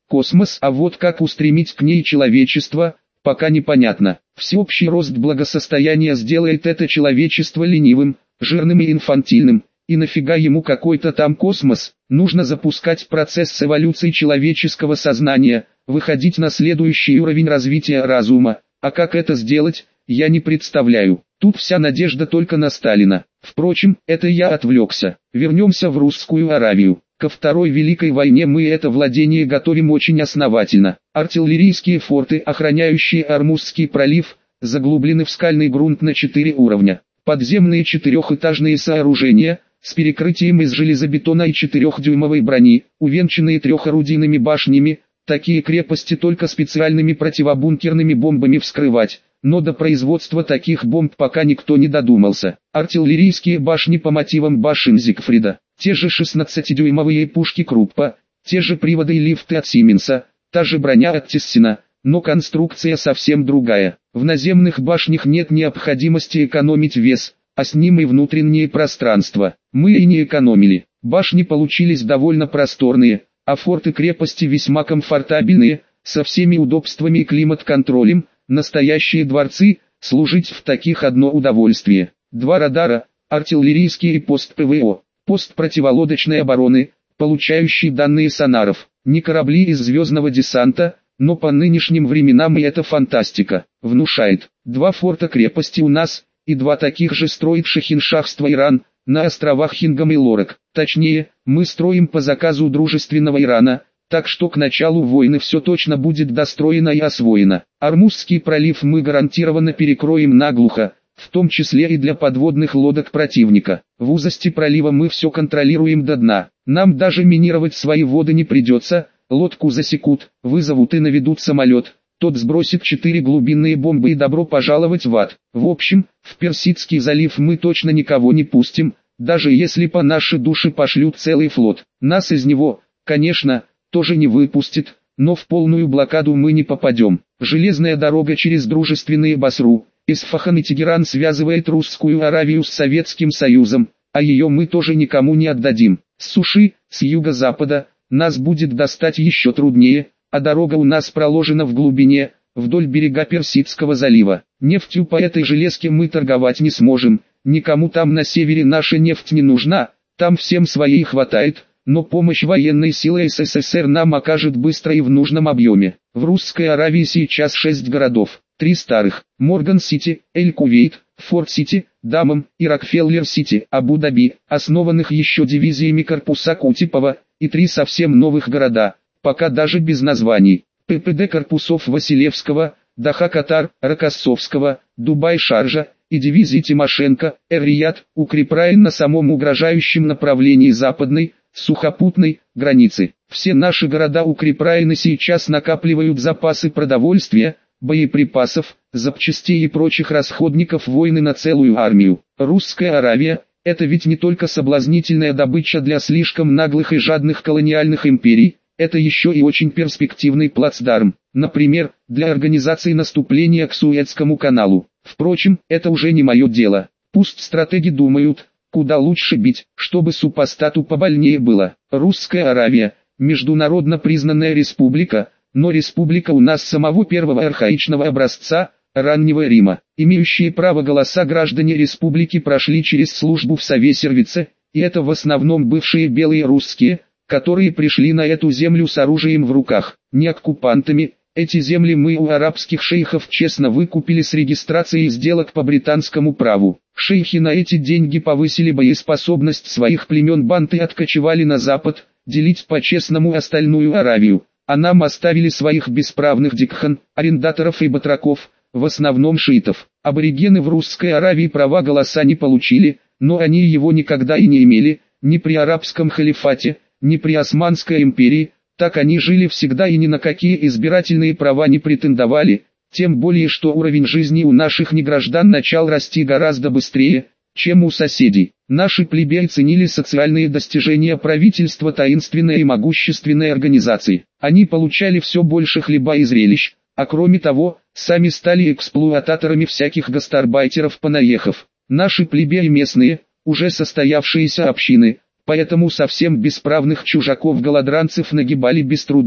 космос, а вот как устремить к ней человечество, пока непонятно. Всеобщий рост благосостояния сделает это человечество ленивым, жирным и инфантильным. И нафига ему какой-то там космос? Нужно запускать процесс эволюции человеческого сознания, выходить на следующий уровень развития разума. А как это сделать, я не представляю. Тут вся надежда только на Сталина. Впрочем, это я отвлекся. Вернемся в Русскую Аравию. Ко Второй Великой войне мы это владение готовим очень основательно. Артиллерийские форты, охраняющие Ормузский пролив, заглублены в скальный грунт на 4 уровня. Подземные четырехэтажные сооружения, с перекрытием из железобетона и 4-дюймовой брони, увенчанные трехорудийными башнями, такие крепости только специальными противобункерными бомбами вскрывать. Но до производства таких бомб пока никто не додумался. Артиллерийские башни по мотивам башен Зигфрида, те же 16-дюймовые пушки Круппа, те же приводы и лифты от Сименса, та же броня от Тессина, но конструкция совсем другая. В наземных башнях нет необходимости экономить вес, а с ним и внутреннее пространство. Мы и не экономили. Башни получились довольно просторные, а форты крепости весьма комфортабельные, со всеми удобствами и климат-контролем. Настоящие дворцы, служить в таких одно удовольствие. 2 радара, артиллерийский и пост ПВО, пост противолодочной обороны, получающий данные сонаров. Не корабли из звездного десанта, но по нынешним временам и это фантастика. Внушает. 2 форта крепости у нас, и 2 таких же строит Шахиншахство Иран, на островах Хингам и Лорак. Точнее, мы строим по заказу дружественного Ирана. Так что к началу войны все точно будет достроено и освоено. Ормузский пролив мы гарантированно перекроем наглухо, в том числе и для подводных лодок противника. В узости пролива мы все контролируем до дна. Нам даже минировать свои воды не придется, лодку засекут, вызовут и наведут самолет. Тот сбросит 4 глубинные бомбы и добро пожаловать в ад. В общем, в Персидский залив мы точно никого не пустим, даже если по нашей душе пошлют целый флот. Нас из него, конечно, тоже не выпустит, но в полную блокаду мы не попадем. Железная дорога через дружественные Басру, Исфахан и Тегеран связывает Русскую Аравию с Советским Союзом, а ее мы тоже никому не отдадим. С суши, с юго-запада, нас будет достать еще труднее, а дорога у нас проложена в глубине, вдоль берега Персидского залива. Нефтью по этой железке мы торговать не сможем, никому там на севере наша нефть не нужна, там всем своей хватает. Но помощь военной силы СССР нам окажет быстро и в нужном объеме. В Русской Аравии сейчас 6 городов, 3 старых: Морган-Сити, Эль-Кувейт, Форт-Сити, Даммам и Рокфеллер-Сити, Абу-Даби, основанных еще дивизиями корпуса Кутепова, и 3 совсем новых города, пока даже без названий. ППД корпусов Василевского, Даха-Катар, Рокоссовского, Дубай-Шаржа и дивизии Тимошенко, Эр-Рияд, укрепляя на самом угрожающем направлении западной, сухопутной границы. Все наши города укрепрайны сейчас накапливают запасы продовольствия, боеприпасов, запчастей и прочих расходников войны на целую армию. Русская Аравия – это ведь не только соблазнительная добыча для слишком наглых и жадных колониальных империй, это еще и очень перспективный плацдарм, например, для организации наступления к Суэцкому каналу. Впрочем, это уже не мое дело. Пусть стратеги думают, куда лучше бить, чтобы супостату побольнее было. Русская Аравия – международно признанная республика, но республика у нас самого первого архаичного образца, раннего Рима. Имеющие право голоса граждане республики прошли через службу в Совесервице, и это в основном бывшие белые русские, которые пришли на эту землю с оружием в руках. Не оккупантами, эти земли мы у арабских шейхов честно выкупили с регистрацией сделок по британскому праву. Шейхи на эти деньги повысили боеспособность своих племен банд и откочевали на запад, делить по-честному остальную Аравию, а нам оставили своих бесправных дикхан, арендаторов и батраков, в основном шиитов. Аборигены в Русской Аравии права голоса не получили, но они его никогда и не имели, ни при арабском халифате, ни при Османской империи, так они жили всегда и ни на какие избирательные права не претендовали. Тем более, что уровень жизни у наших неграждан начал расти гораздо быстрее, чем у соседей. Наши плебеи ценили социальные достижения правительства таинственной и могущественной организации. Они получали все больше хлеба и зрелищ, а кроме того, сами стали эксплуататорами всяких гастарбайтеров-понаехав. Наши плебеи местные, уже состоявшиеся общины, поэтому совсем бесправных чужаков-голодранцев нагибали без труда. К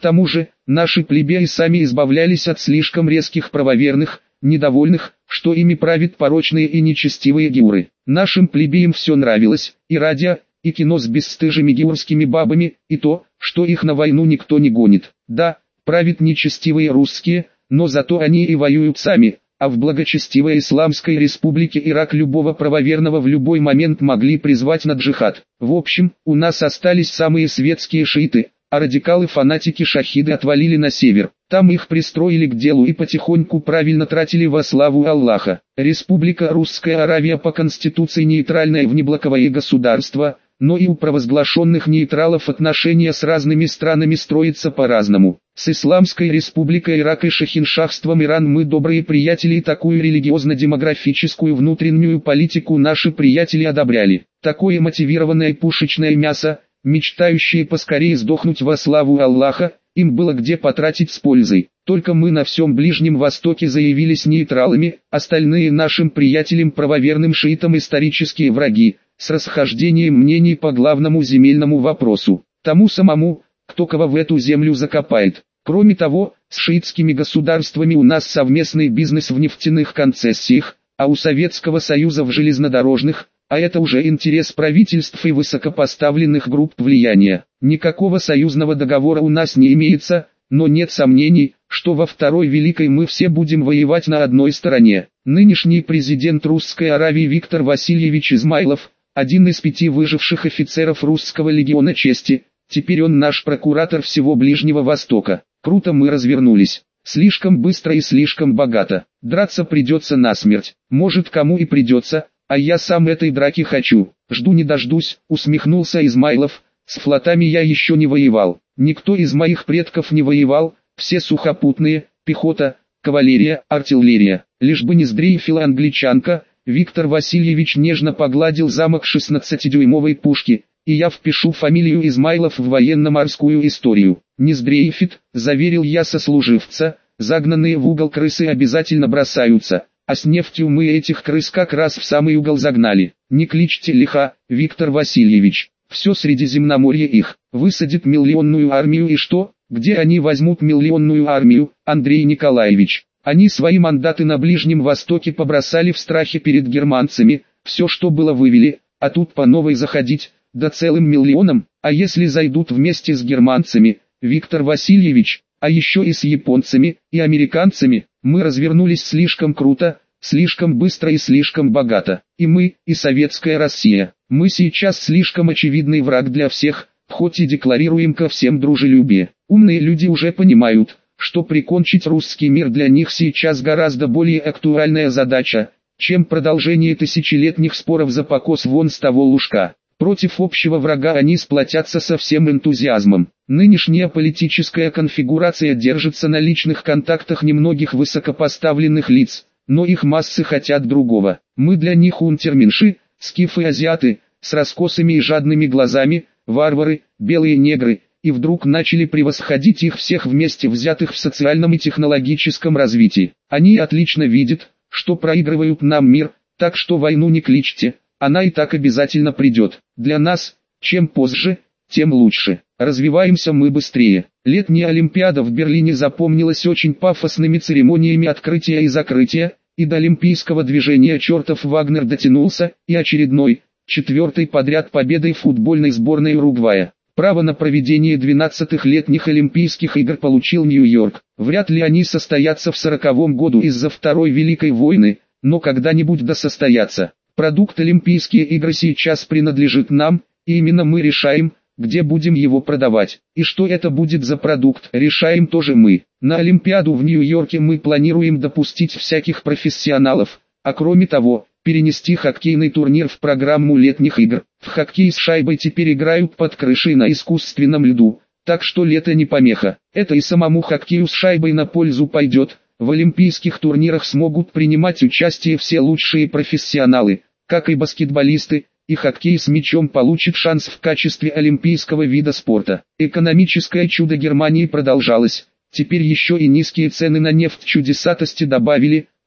тому же, наши плебеи сами избавлялись от слишком резких правоверных, недовольных, что ими правят порочные и нечестивые геуры. Нашим плебеям все нравилось, и радио, и кино с бесстыжими геурскими бабами, и то, что их на войну никто не гонит. Да, правят нечестивые русские, но зато они и воюют сами, а в благочестивой Исламской Республике Ирак любого правоверного в любой момент могли призвать на джихад. В общем, у нас остались самые светские шииты, а радикалы-фанатики-шахиды отвалили на север. Там их пристроили к делу и потихоньку правильно тратили во славу Аллаха. Республика Русская Аравия по конституции нейтральное внеблоковое государство, но и у провозглашенных нейтралов отношения с разными странами строятся по-разному. С Исламской Республикой Ирак и Шахиншахством Иран мы добрые приятели, и такую религиозно-демографическую внутреннюю политику наши приятели одобряли. Такое мотивированное пушечное мясо, мечтающие поскорее сдохнуть во славу Аллаха, им было где потратить с пользой. Только мы на всем Ближнем Востоке заявились нейтралами, остальные нашим приятелям правоверным шиитам исторические враги, с расхождением мнений по главному земельному вопросу, тому самому, кто кого в эту землю закопает. Кроме того, с шиитскими государствами у нас совместный бизнес в нефтяных концессиях, а у Советского Союза в железнодорожных, а это уже интерес правительств и высокопоставленных групп влияния. Никакого союзного договора у нас не имеется, но нет сомнений, что во Второй Великой мы все будем воевать на одной стороне. Нынешний президент Русской Аравии Виктор Васильевич Измайлов, один из 5 выживших офицеров Русского легиона чести, теперь он наш прокуратор всего Ближнего Востока. Круто мы развернулись. Слишком быстро и слишком богато. Драться придется насмерть. Может, кому и придется, а я сам этой драки хочу. Жду не дождусь, усмехнулся Измайлов. С флотами я еще не воевал. Никто из моих предков не воевал, все сухопутные, пехота, кавалерия, артиллерия. Лишь бы не сдрейфила англичанка. Виктор Васильевич нежно погладил замок 16-дюймовой пушки, и я впишу фамилию Измайлов в военно-морскую историю. Не сдрейфит, заверил я сослуживца, загнанные в угол крысы обязательно бросаются, а с нефтью мы этих крыс как раз в самый угол загнали. Не кличьте лиха, Виктор Васильевич, все Средиземноморье их, высадит миллионную армию и что, где они возьмут миллионную армию, Андрей Николаевич? Они свои мандаты на Ближнем Востоке побросали в страхе перед германцами, все что было вывели, а тут по новой заходить, да целым миллионом, а если зайдут вместе с германцами, Виктор Васильевич, а еще и с японцами, и американцами, мы развернулись слишком круто, слишком быстро и слишком богато, и мы, и советская Россия, мы сейчас слишком очевидный враг для всех, хоть и декларируем ко всем дружелюбие. Умные люди уже понимают, что прикончить русский мир для них сейчас гораздо более актуальная задача, чем продолжение тысячелетних споров за покос вон с того лужка. Против общего врага они сплотятся со всем энтузиазмом. Нынешняя политическая конфигурация держится на личных контактах немногих высокопоставленных лиц, но их массы хотят другого. Мы для них унтерменши, скифы-азиаты, с раскосыми и жадными глазами, варвары, белые негры, и вдруг начали превосходить их всех вместе взятых в социальном и технологическом развитии. Они отлично видят, что проигрывают нам мир, так что войну не кличьте, она и так обязательно придет. Для нас, чем позже, тем лучше. Развиваемся мы быстрее. Летняя Олимпиада в Берлине запомнилась очень пафосными церемониями открытия и закрытия, и до олимпийского движения чертов Вагнер дотянулся, и очередной, 4-й подряд победой футбольной сборной Уругвая. Право на проведение 12-х летних Олимпийских игр получил Нью-Йорк. Вряд ли они состоятся в 40-м году из-за Второй Великой войны, но когда-нибудь да состоятся. Продукт Олимпийские игры сейчас принадлежит нам, и именно мы решаем, где будем его продавать. И что это будет за продукт, решаем тоже мы. На Олимпиаду в Нью-Йорке мы планируем допустить всяких профессионалов, а кроме того, перенести хоккейный турнир в программу летних игр. В хоккей с шайбой теперь играют под крышей на искусственном льду, так что лето не помеха. Это и самому хоккею с шайбой на пользу пойдет. В олимпийских турнирах смогут принимать участие все лучшие профессионалы, как и баскетболисты, и хоккей с мячом получит шанс в качестве олимпийского вида спорта. Экономическое чудо Германии продолжалось. Теперь еще и низкие цены на нефть чудесатости добавили,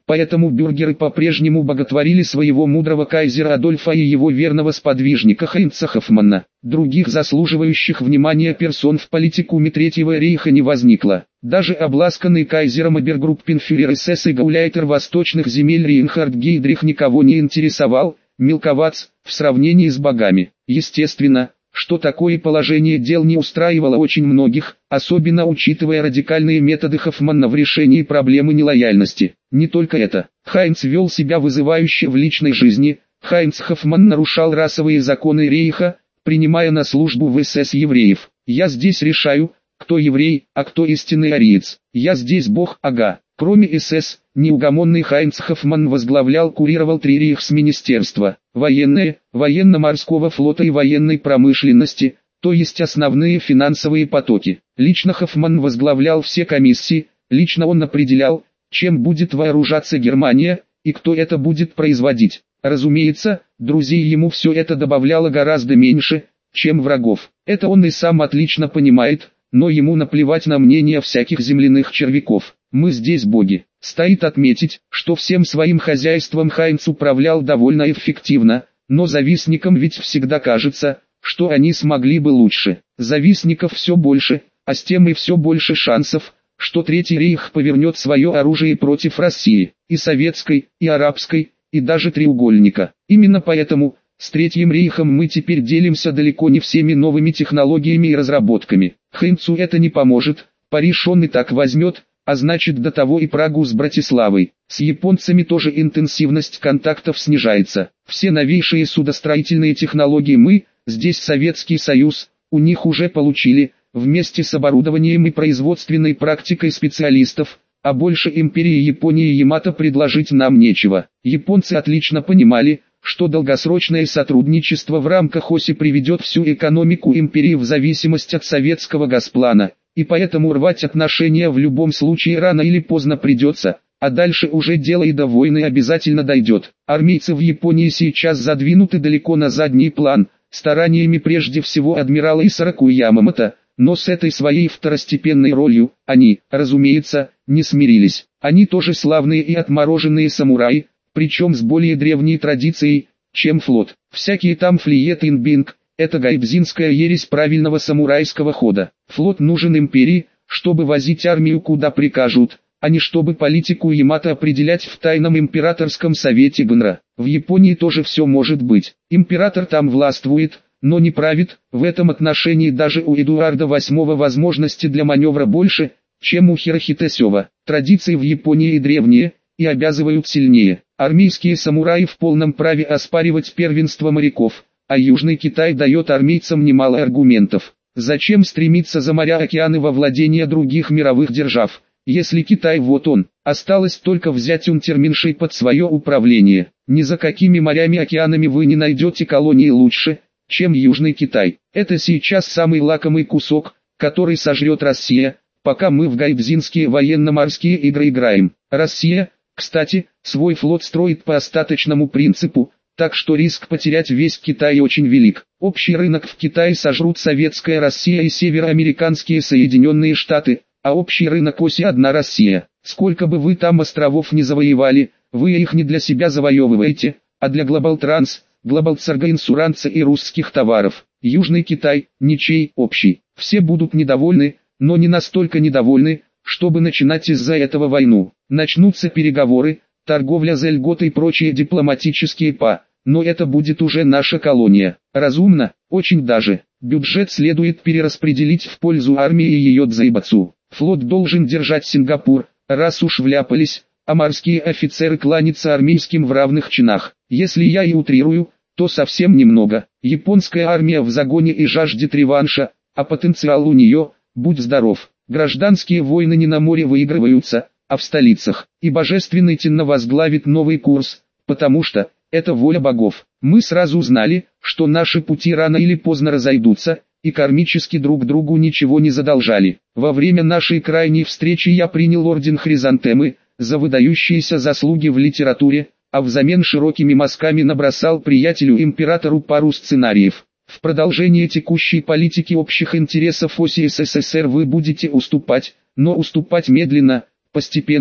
Поэтому бюргеры по-прежнему боготворили своего мудрого кайзера Адольфа и его верного сподвижника Хайнца Хоффмана. Других заслуживающих внимания персон в политикуме Третьего рейха не возникло. Даже обласканный кайзером обергруппенфюрер СС и гауляйтер восточных земель Рейнхард Гейдрих никого не интересовал, мелковац, в сравнении с богами. Естественно, что такое положение дел не устраивало очень многих, особенно учитывая радикальные методы Хоффмана в решении проблемы нелояльности. Не только это. Хайнц вел себя вызывающе в личной жизни. Хайнц Хоффман нарушал расовые законы рейха, принимая на службу в СС евреев. «Я здесь решаю, кто еврей, а кто истинный ариец. Я здесь бог, ага». Кроме СС, неугомонный Хайнц Хоффман курировал 3 рейхсминистерства: военное, военно-морского флота и военной промышленности, то есть основные финансовые потоки. Лично Хоффман возглавлял все комиссии, лично он определял, чем будет вооружаться Германия, и кто это будет производить. Разумеется, друзей ему все это добавляло гораздо меньше, чем врагов. Это он и сам отлично понимает, но ему наплевать на мнение всяких земляных червяков. Мы здесь боги. Стоит отметить, что всем своим хозяйством Хайнц управлял довольно эффективно, но завистникам ведь всегда кажется, что они смогли бы лучше. Завистников все больше, а с тем и все больше шансов, что Третий рейх повернет свое оружие против России, и советской, и арабской, и даже треугольника. Именно поэтому с Третьим рейхом мы теперь делимся далеко не всеми новыми технологиями и разработками. Хайнцу это не поможет, Париж он и так возьмет, а значит до того и Прагу с Братиславой. С японцами тоже интенсивность контактов снижается. Все новейшие судостроительные технологии мы, здесь Советский Союз, у них уже получили, вместе с оборудованием и производственной практикой специалистов, а больше империи Японии и Ямато предложить нам нечего. Японцы отлично понимали, что долгосрочное сотрудничество в рамках оси приведет всю экономику империи в зависимость от советского газплана, и поэтому рвать отношения в любом случае рано или поздно придется, а дальше уже дело и до войны обязательно дойдет. Армейцы в Японии сейчас задвинуты далеко на задний план, стараниями прежде всего адмирала Исараку Ямамото, но с этой своей второстепенной ролью, они, разумеется, не смирились. Они тоже славные и отмороженные самураи, причем с более древней традицией, чем флот. Всякие там флиет инбинг, это гайбзинская ересь правильного самурайского хода. Флот нужен империи, чтобы возить армию куда прикажут, а не чтобы политику Ямато определять в тайном императорском совете Генра. В Японии тоже все может быть. Император там властвует, но не правит. В этом отношении даже у Эдуарда VIII возможности для маневра больше, чем у Хирохито Сёва. Традиции в Японии и древние, и обязывают сильнее. Армейские самураи в полном праве оспаривать первенство моряков, а Южный Китай дает армейцам немало аргументов. Зачем стремиться за моря-океаны во владение других мировых держав, если Китай вот он, осталось только взять унтерменшей под свое управление. Ни за какими морями-океанами вы не найдете колонии лучше, чем Южный Китай. Это сейчас самый лакомый кусок, который сожрет Россия, пока мы в гайбзинские военно-морские игры играем. Россия, кстати, свой флот строит по остаточному принципу, так что риск потерять весь Китай очень велик. Общий рынок в Китае сожрут Советская Россия и североамериканские Соединенные Штаты, а общий рынок оси одна Россия. Сколько бы вы там островов не завоевали, вы их не для себя завоевываете, а для Глобалтранс, Глобалцаргоинсуранса и русских товаров. Южный Китай, ничей, общий. Все будут недовольны, но не настолько недовольны, чтобы начинать из-за этого войну. Начнутся переговоры, торговля за льготы и прочие дипломатические но это будет уже наша колония. Разумно, очень даже. Бюджет следует перераспределить в пользу армии и ее дзайбацу. Флот должен держать Сингапур, раз уж вляпались, а морские офицеры кланяться армейским в равных чинах. Если я и утрирую, то совсем немного. Японская армия в загоне и жаждет реванша, а потенциал у нее, будь здоров. Гражданские войны не на море выигрываются, а в столицах. И Божественный Тенно возглавит новый курс, потому что это воля богов. Мы сразу знали, что наши пути рано или поздно разойдутся, и кармически друг другу ничего не задолжали. Во время нашей крайней встречи я принял орден Хризантемы за выдающиеся заслуги в литературе, а взамен широкими мазками набросал приятелю-императору пару сценариев. В продолжение текущей политики общих интересов оси СССР вы будете уступать, но уступать медленно, постепенно,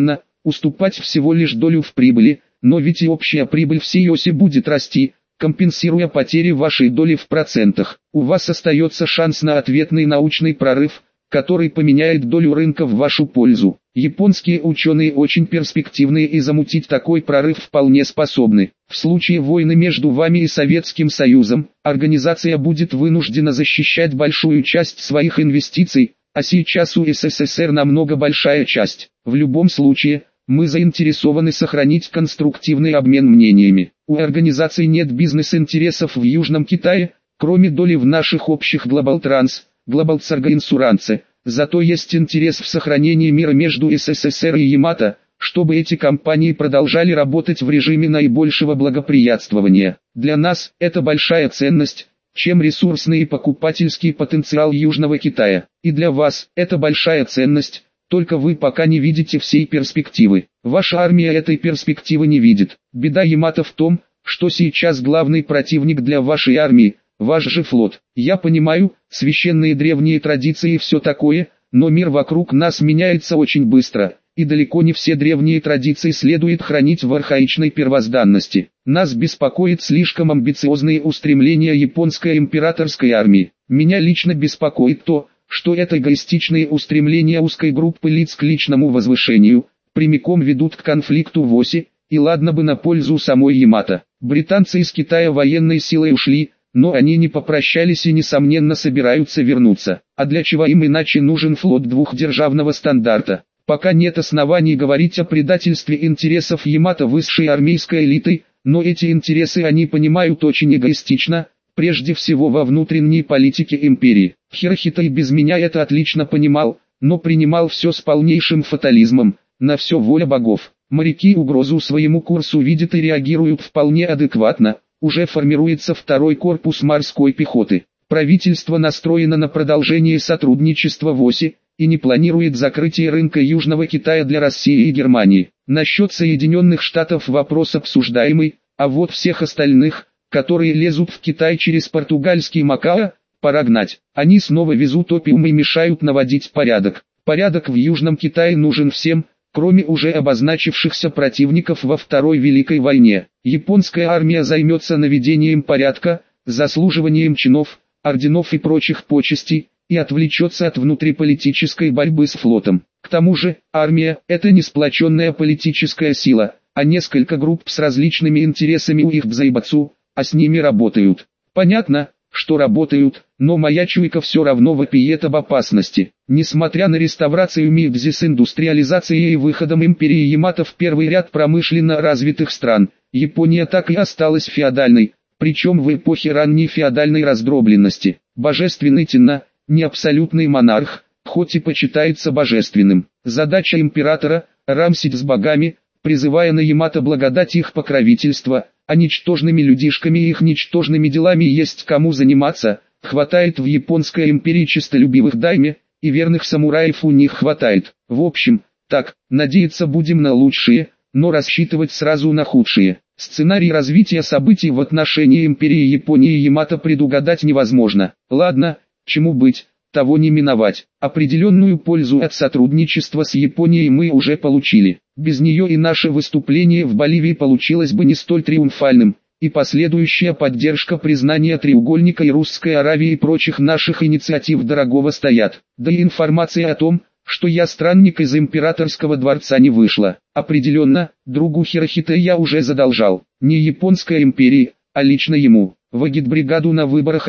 уступать всего лишь долю в прибыли, но ведь и общая прибыль всей оси будет расти, компенсируя потери вашей доли в процентах. У вас остается шанс на ответный научный прорыв, который поменяет долю рынка в вашу пользу. Японские ученые очень перспективные и замутить такой прорыв вполне способны. В случае войны между вами и Советским Союзом, организация будет вынуждена защищать большую часть своих инвестиций, а сейчас у СССР намного большая часть. В любом случае, мы заинтересованы сохранить конструктивный обмен мнениями. У организации нет бизнес-интересов в Южном Китае, кроме доли в наших общих Global Trans, Global Cargo Insurance, зато есть интерес в сохранении мира между СССР и Ямато, чтобы эти компании продолжали работать в режиме наибольшего благоприятствования. Для нас это большая ценность, чем ресурсный и покупательский потенциал Южного Китая. И для вас это большая ценность, только вы пока не видите всей перспективы. Ваша армия этой перспективы не видит. Беда Ямато в том, что сейчас главный противник для вашей армии – ваш же флот. Я понимаю, священные древние традиции и все такое, но мир вокруг нас меняется очень быстро, и далеко не все древние традиции следует хранить в архаичной первозданности. Нас беспокоит слишком амбициозные устремления японской императорской армии. Меня лично беспокоит то, что это эгоистичные устремления узкой группы лиц к личному возвышению, прямиком ведут к конфликту в оси, и ладно бы на пользу самой Ямато. Британцы из Китая военной силой ушли, но они не попрощались и несомненно собираются вернуться. А для чего им иначе нужен флот двухдержавного стандарта? Пока нет оснований говорить о предательстве интересов Ямато высшей армейской элитой, но эти интересы они понимают очень эгоистично, прежде всего во внутренней политике империи. Хирохито и без меня это отлично понимал, но принимал все с полнейшим фатализмом, на все воля богов. Моряки угрозу своему курсу видят и реагируют вполне адекватно. Уже формируется второй корпус морской пехоты. Правительство настроено на продолжение сотрудничества в оси, и не планирует закрытие рынка Южного Китая для России и Германии. Насчет Соединенных Штатов вопрос обсуждаемый, а вот всех остальных, которые лезут в Китай через португальский Макао, пора гнать. Они снова везут опиум и мешают наводить порядок. Порядок в Южном Китае нужен всем, кроме уже обозначившихся противников во Второй Великой войне. Японская армия займется наведением порядка, заслуживанием чинов, орденов и прочих почестей, и отвлечется от внутриполитической борьбы с флотом. К тому же, армия – это не сплоченная политическая сила, а несколько групп с различными интересами у их бзайбацу, а с ними работают. Понятно, что работают, но моя чуйка все равно вопиет об опасности. Несмотря на реставрацию Мидзи с индустриализацией и выходом империи Ямато в первый ряд промышленно развитых стран, Япония так и осталась феодальной, причем в эпохе ранней феодальной раздробленности. Божественный Тенна, не абсолютный монарх, хоть и почитается божественным. Задача императора – рамсить с богами, призывая на Ямато благодать их покровительства, а ничтожными людишками и их ничтожными делами есть кому заниматься. Хватает в Японской империи честолюбивых дайме, и верных самураев у них хватает. В общем, так, надеяться будем на лучшее, но рассчитывать сразу на худшее. Сценарий развития событий в отношении империи Японии и Ямато предугадать невозможно. Ладно, чему быть, того не миновать. Определенную пользу от сотрудничества с Японией мы уже получили. Без нее и наше выступление в Боливии получилось бы не столь триумфальным, и последующая поддержка признания треугольника и Русской Аравии и прочих наших инициатив дорогого стоят. Да и информация о том, что я странник из императорского дворца не вышла. Определенно, другу Хирохито я уже задолжал. Не Японской империи, а лично ему. В агитбригаду на выборах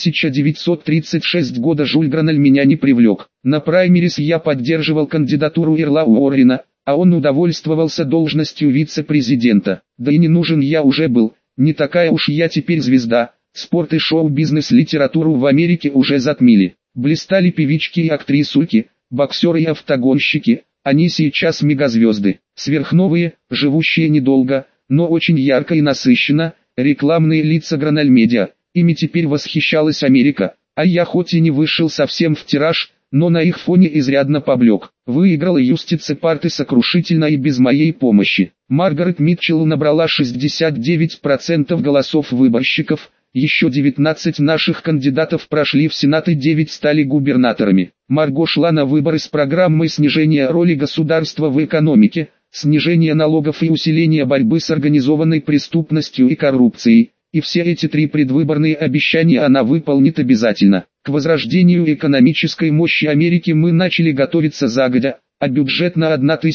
1936 года Жульграналь меня не привлек. На праймерис я поддерживал кандидатуру Ирла Уоррена, а он удовольствовался должностью вице-президента. Да и не нужен я уже был, не такая уж я теперь звезда. Спорт и шоу-бизнес литературу в Америке уже затмили. Блистали певички и актрисульки, боксеры и автогонщики, они сейчас мегазвезды. Сверхновые, живущие недолго, но очень ярко и насыщенно. Рекламные лица Граналь Медиа, ими теперь восхищалась Америка, а я хоть и не вышел совсем в тираж, но на их фоне изрядно поблек. Выиграла Юстиция Парты сокрушительно и без моей помощи. Маргарет Митчелл набрала 69% голосов выборщиков, еще 19 наших кандидатов прошли в Сенат и 9 стали губернаторами. Марго шла на выборы с программой снижения роли государства в экономике, снижение налогов и усиление борьбы с организованной преступностью и коррупцией. И все эти три предвыборные обещания она выполнит обязательно. К возрождению экономической мощи Америки мы начали готовиться загодя, а бюджет на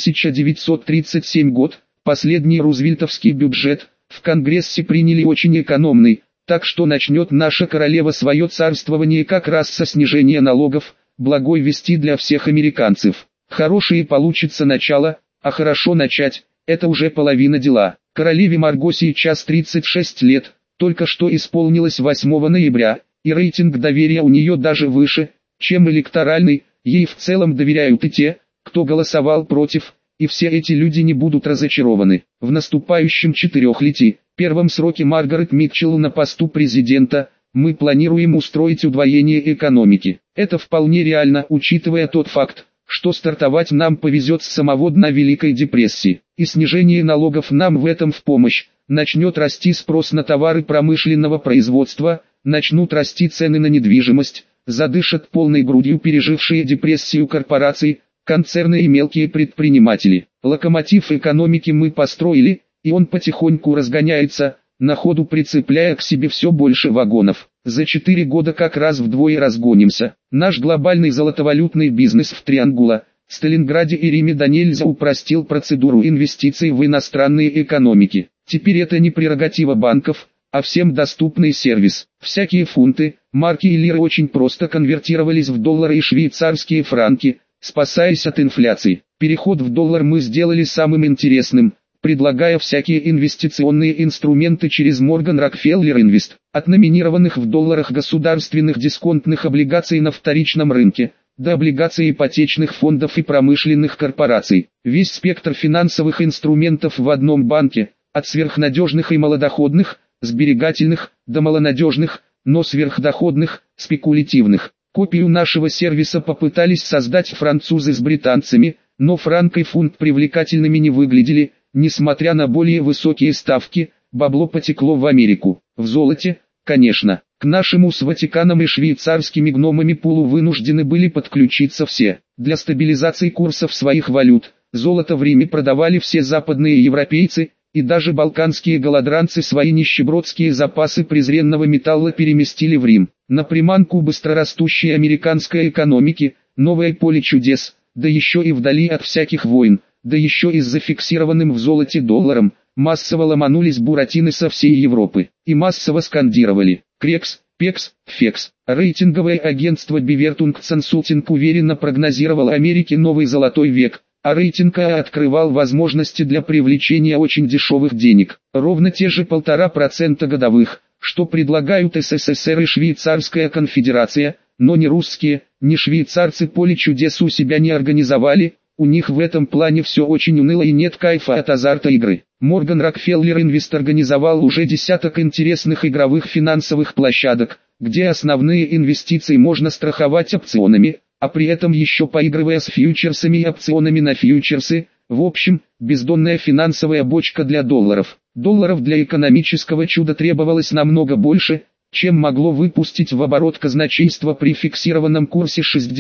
1937 год, последний рузвельтовский бюджет, в Конгрессе приняли очень экономный, так что начнет наша королева свое царствование как раз со снижения налогов, благой вести для всех американцев. Хорошее получится начало, а хорошо начать – это уже половина дела. Королеве Марго сейчас 36 лет. Только что исполнилось 8 ноября, и рейтинг доверия у нее даже выше, чем электоральный, ей в целом доверяют и те, кто голосовал против, и все эти люди не будут разочарованы. В наступающем 4-летии, первом сроке Маргарет Митчелл на посту президента, мы планируем устроить удвоение экономики. Это вполне реально, учитывая тот факт, что стартовать нам повезет с самого дна Великой депрессии, и снижение налогов нам в этом в помощь. Начнет расти спрос на товары промышленного производства, начнут расти цены на недвижимость, задышат полной грудью пережившие депрессию корпорации, концерны и мелкие предприниматели. Локомотив экономики мы построили, и он потихоньку разгоняется, на ходу прицепляя к себе все больше вагонов. За 4 года как раз вдвое разгонимся. Наш глобальный золотовалютный бизнес в Триангула, Сталинграде и Риме до нельзя упростил процедуру инвестиций в иностранные экономики. Теперь это не прерогатива банков, а всем доступный сервис. Всякие фунты, марки и лиры очень просто конвертировались в доллары и швейцарские франки, спасаясь от инфляции. Переход в доллар мы сделали самым интересным, предлагая всякие инвестиционные инструменты через Morgan Rockefeller Invest, от номинированных в долларах государственных дисконтных облигаций на вторичном рынке, до облигаций ипотечных фондов и промышленных корпораций. Весь спектр финансовых инструментов в одном банке, от сверхнадежных и малодоходных, сберегательных, до малонадежных, но сверхдоходных, спекулятивных. Копию нашего сервиса попытались создать французы с британцами, но франк и фунт привлекательными не выглядели, несмотря на более высокие ставки, бабло потекло в Америку. В золоте, конечно. К нашему с Ватиканом и швейцарскими гномами пулу вынуждены были подключиться все. Для стабилизации курсов своих валют, золото в Риме продавали все западные европейцы, и даже балканские голодранцы свои нищебродские запасы презренного металла переместили в Рим. На приманку быстрорастущей американской экономики, новое поле чудес, да еще и вдали от всяких войн, да еще и с зафиксированным в золоте долларом, массово ломанулись буратины со всей Европы, и массово скандировали «Крекс», «Пекс», «Фекс». Рейтинговое агентство Bevertung Consulting уверенно прогнозировало Америке новый золотой век, а рейтинг открывал возможности для привлечения очень дешевых денег, ровно те же 1,5% годовых, что предлагают СССР и Швейцарская конфедерация, но ни русские, ни швейцарцы поле чудес у себя не организовали, у них в этом плане все очень уныло и нет кайфа от азарта игры. Morgan Rockefeller Invest организовал уже десяток интересных игровых финансовых площадок, где основные инвестиции можно страховать опционами, а при этом еще поигрывая с фьючерсами и опционами на фьючерсы. В общем, бездонная финансовая бочка для долларов. Долларов для экономического чуда требовалось намного больше, чем могло выпустить в оборот казначейство при фиксированном курсе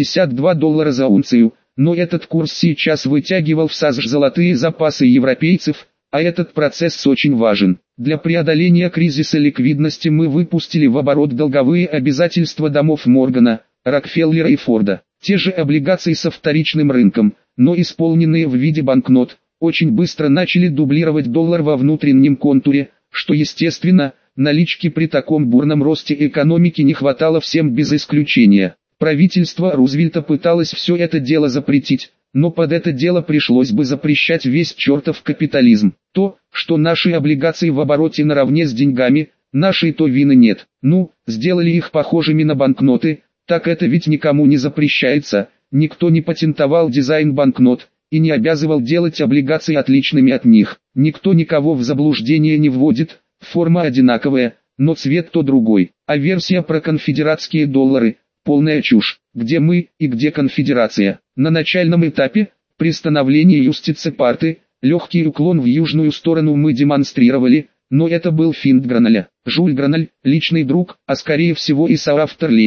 $62 за унцию, но этот курс сейчас вытягивал в САСЖ золотые запасы европейцев, а этот процесс очень важен. Для преодоления кризиса ликвидности мы выпустили в оборот долговые обязательства домов Моргана, Рокфеллера и Форда. Те же облигации со вторичным рынком, но исполненные в виде банкнот, очень быстро начали дублировать доллар во внутреннем контуре, что естественно, налички при таком бурном росте экономики не хватало всем без исключения. Правительство Рузвельта пыталось все это дело запретить, но под это дело пришлось бы запрещать весь чертов капитализм. То, что наши облигации в обороте наравне с деньгами, нашей то вины нет. Ну, сделали их похожими на банкноты, так это ведь никому не запрещается, никто не патентовал дизайн банкнот, и не обязывал делать облигации отличными от них. Никто никого в заблуждение не вводит, форма одинаковая, но цвет то другой. А версия про конфедератские доллары – полная чушь. Где мы и где конфедерация? На начальном этапе, при становлении Юстице-Парты, легкий уклон в южную сторону мы демонстрировали, но это был финт Граналя. Жюль Граналь, личный друг, а скорее всего и соавтор Ленина,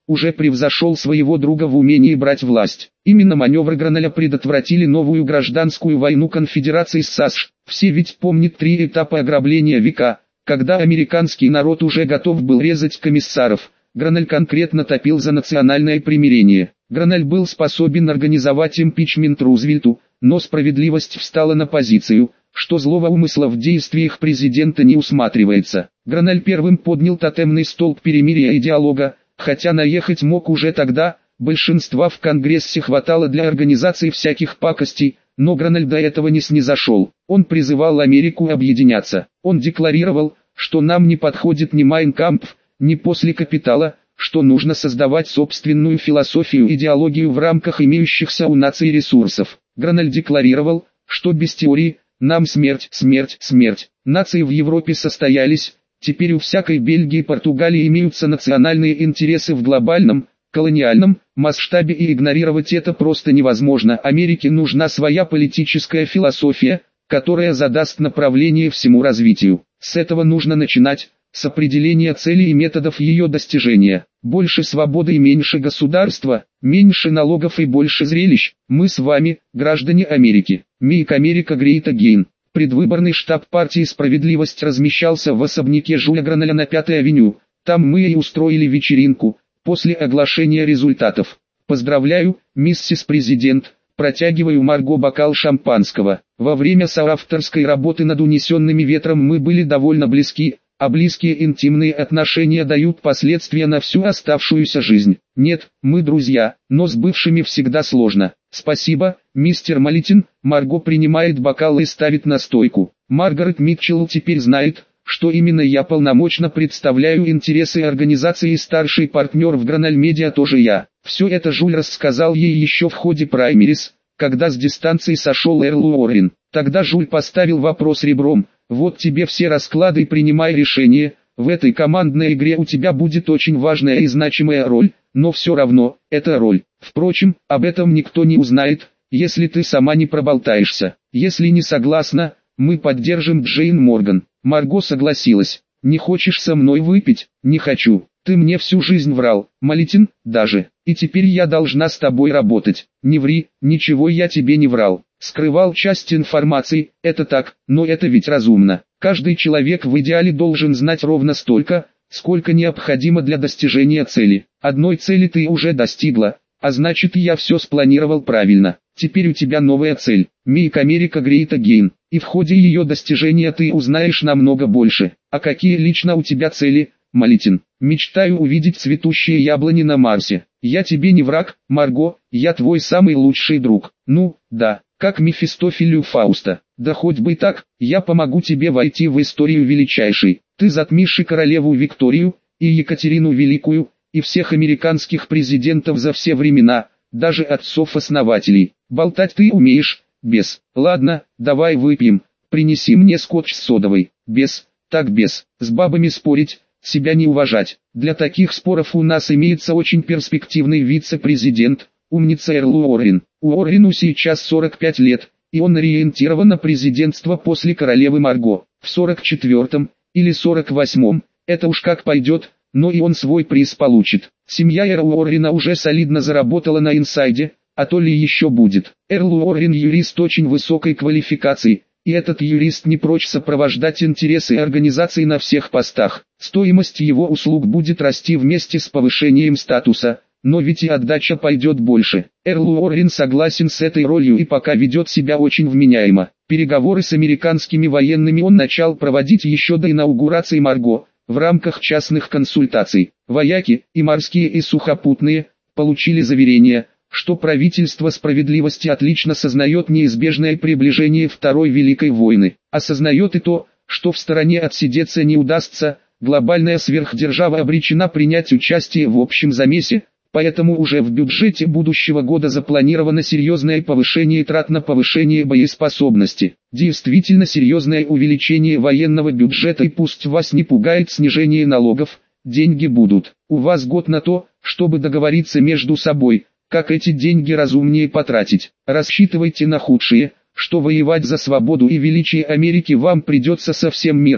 уже превзошел своего друга в умении брать власть. Именно маневры Граналя предотвратили новую гражданскую войну конфедерации с САСШ. Все ведь помнят 3 этапа ограбления века, когда американский народ уже готов был резать комиссаров. Граналь конкретно топил за национальное примирение. Граналь был способен организовать импичмент Рузвельту, но справедливость встала на позицию, что злого умысла в действиях президента не усматривается. Граналь первым поднял тотемный столб перемирия и диалога, хотя наехать мог уже тогда, большинства в Конгрессе хватало для организации всяких пакостей, но Граналь до этого не снизошел. Он призывал Америку объединяться. Он декларировал, что нам не подходит ни Майн Кампф, ни После Капитала, что нужно создавать собственную философию, идеологию в рамках имеющихся у наций ресурсов. Граналь декларировал, что без теории «нам смерть, смерть, смерть». Нации в Европе состоялись, теперь у всякой Бельгии и Португалии имеются национальные интересы в глобальном, колониальном масштабе, и игнорировать это просто невозможно. Америке нужна своя политическая философия, которая задаст направление всему развитию. С этого нужно начинать, с определения целей и методов ее достижения. Больше свободы и меньше государства, меньше налогов и больше зрелищ. Мы с вами, граждане Америки. Make America Great Again. Предвыборный штаб партии «Справедливость» размещался в особняке Жюля Граналя на 5-й авеню. Там мы и устроили вечеринку, после оглашения результатов. Поздравляю, миссис президент. Протягиваю Марго бокал шампанского. Во время соавторской работы над «Унесенными ветром» мы были довольно близки, а близкие интимные отношения дают последствия на всю оставшуюся жизнь. Нет, мы друзья, но с бывшими всегда сложно. Спасибо, мистер Малитин. Марго принимает бокал и ставит на стойку. Маргарет Митчелл теперь знает, что именно я полномочно представляю интересы организации, и старший партнер в Граналь Медиа тоже я. Все это Жюль рассказал ей еще в ходе праймерис, когда с дистанции сошел Эрл Уоррен. Тогда Жюль поставил вопрос ребром: вот тебе все расклады и принимай решение, в этой командной игре у тебя будет очень важная и значимая роль, но все равно, это роль. Впрочем, об этом никто не узнает, если ты сама не проболтаешься. Если не согласна, мы поддержим Джейн Морган. Марго согласилась. Не хочешь со мной выпить? Не хочу. Ты мне всю жизнь врал, Малитин, даже. И теперь я должна с тобой работать. Не ври, ничего я тебе не врал. Скрывал часть информации, это так, но это ведь разумно. Каждый человек в идеале должен знать ровно столько, сколько необходимо для достижения цели. Одной цели ты уже достигла, а значит, я все спланировал правильно. Теперь у тебя новая цель – Make America Great Again, и в ходе ее достижения ты узнаешь намного больше. А какие лично у тебя цели, Малитин? Мечтаю увидеть цветущие яблони на Марсе. Я тебе не враг, Марго, я твой самый лучший друг. Ну, да, как Мефистофелю Фауста. Да хоть бы так, я помогу тебе войти в историю величайшей. Ты затмишь и королеву Викторию, и Екатерину Великую, и всех американских президентов за все времена, даже отцов-основателей. Болтать ты умеешь, бес. Ладно, давай выпьем. Принеси мне скотч с содовой. Бес, так бес. С бабами спорить, себя не уважать. Для таких споров у нас имеется очень перспективный вице-президент, умница Эрл Уоррен. Уоррену сейчас 45 лет, и он ориентирован на президентство после королевы Марго. В 44-м или 48-м, это уж как пойдет, но и он свой приз получит. Семья Эрла Уоррена уже солидно заработала на инсайде, а то ли еще будет. Эрл Уоррен юрист очень высокой квалификации, и этот юрист не прочь сопровождать интересы организации на всех постах. Стоимость его услуг будет расти вместе с повышением статуса, но ведь и отдача пойдет больше. Эрл Уоррен согласен с этой ролью и пока ведет себя очень вменяемо. Переговоры с американскими военными он начал проводить еще до инаугурации Марго, в рамках частных консультаций. Вояки, и морские, и сухопутные, получили заверение, что правительство справедливости отлично сознает неизбежное приближение Второй Великой войны. Осознает и то, что в стороне отсидеться не удастся, глобальная сверхдержава обречена принять участие в общем замесе, поэтому уже в бюджете будущего года запланировано серьезное повышение трат на повышение боеспособности. Действительно серьезное увеличение военного бюджета, и пусть вас не пугает снижение налогов, деньги будут. У вас год на то, чтобы договориться между собой, как эти деньги разумнее потратить. Рассчитывайте на худшее, что воевать за свободу и величие Америки вам придется со всем миром,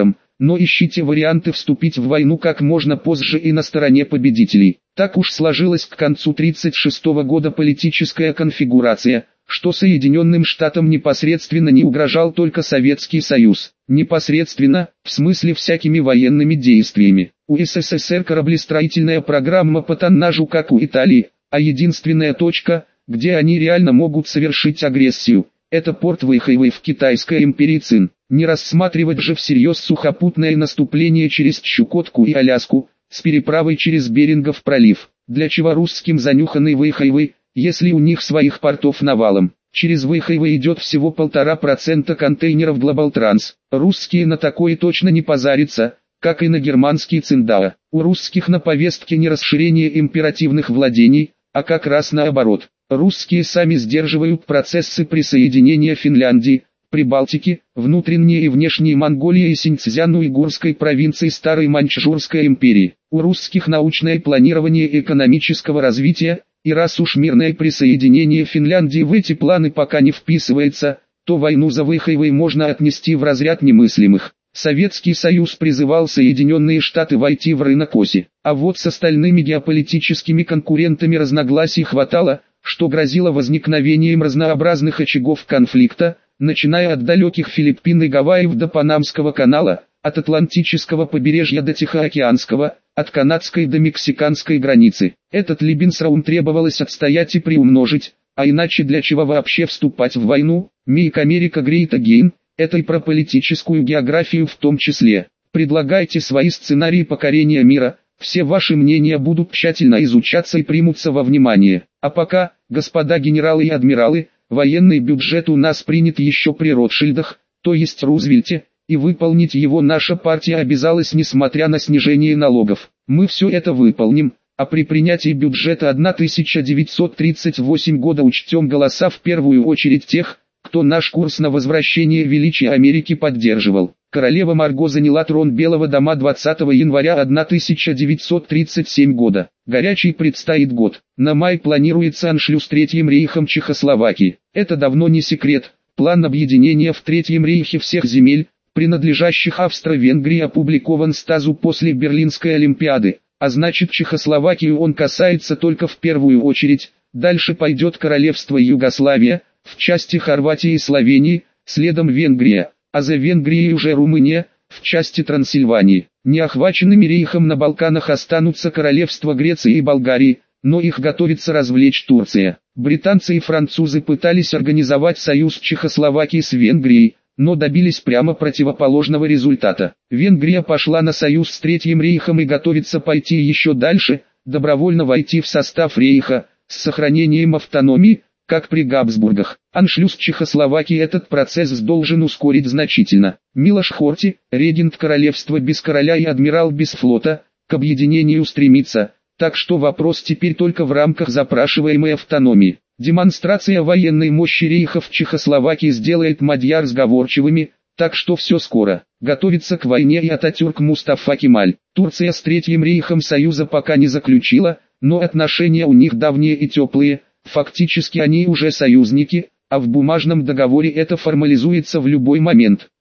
но ищите варианты вступить в войну как можно позже и на стороне победителей. Так уж сложилась к концу 1936 года политическая конфигурация, что Соединенным Штатам непосредственно не угрожал только Советский Союз. Непосредственно, в смысле всякими военными действиями. У СССР кораблестроительная программа по тоннажу как у Италии, а единственная точка, где они реально могут совершить агрессию, это порт Вэйхайвэй в Китайской империи Цин. Не рассматривать же всерьез сухопутное наступление через Чукотку и Аляску, с переправой через Берингов пролив. Для чего русским занюханный Вэйхайвэй, если у них своих портов навалом? Через Вэйхайвэй идет всего 1,5% контейнеров Global Trans. Русские на такое точно не позарятся, как и на германский Циндао. У русских на повестке не расширение императивных владений, а как раз наоборот. Русские сами сдерживают процессы присоединения Финляндии, Прибалтики, внутренние и внешние Монголии и Синьцзян-Уйгурской провинции Старой Маньчжурской империи. У русских научное планирование экономического развития, и раз уж мирное присоединение Финляндии в эти планы пока не вписывается, то войну за Вэйхайвэй можно отнести в разряд немыслимых. Советский Союз призывал Соединенные Штаты войти в рынок оси, а вот с остальными геополитическими конкурентами разногласий хватало, что грозило возникновением разнообразных очагов конфликта, начиная от далеких Филиппин и Гавайев до Панамского канала, от Атлантического побережья до Тихоокеанского, от канадской до мексиканской границы. Этот Лебенсраум требовалось отстоять и приумножить, а иначе для чего вообще вступать в войну? Make America Great Again, это и про политическую географию в том числе. Предлагайте свои сценарии покорения мира, все ваши мнения будут тщательно изучаться и примутся во внимание. А пока, господа генералы и адмиралы, военный бюджет у нас принят еще при Ротшильдах, то есть Рузвельте, и выполнить его наша партия обязалась несмотря на снижение налогов. Мы все это выполним, а при принятии бюджета 1938 года учтем голоса в первую очередь тех, кто наш курс на возвращение величия Америки поддерживал. Королева Марго заняла трон Белого дома 20 января 1937 года. Горячий предстоит год. На май планируется аншлюз Третьим рейхом Чехословакии. Это давно не секрет. План объединения в Третьем рейхе всех земель, принадлежащих Австро-Венгрии, опубликован Стазу после Берлинской Олимпиады. А значит, Чехословакию он касается только в первую очередь. Дальше пойдет королевство Югославия, в части Хорватии и Словении, следом Венгрия, а за Венгрией уже Румыния, в части Трансильвании. Неохваченными рейхом на Балканах останутся королевства Греции и Болгарии, но их готовится развлечь Турция. Британцы и французы пытались организовать союз Чехословакии с Венгрией, но добились прямо противоположного результата. Венгрия пошла на союз с Третьим рейхом и готовится пойти еще дальше, добровольно войти в состав рейха, с сохранением автономии, как при Габсбургах. Аншлюз Чехословакии этот процесс должен ускорить значительно. Милош Хорти, регент королевства без короля и адмирал без флота, к объединению стремится, так что вопрос теперь только в рамках запрашиваемой автономии. Демонстрация военной мощи рейха в Чехословакии сделает мадьяр сговорчивыми, так что все скоро. Готовится к войне и Ататюрк Мустафа Кемаль. Турция с Третьим рейхом союза пока не заключила, но отношения у них давние и теплые. Фактически они уже союзники, а в бумажном договоре это формализуется в любой момент.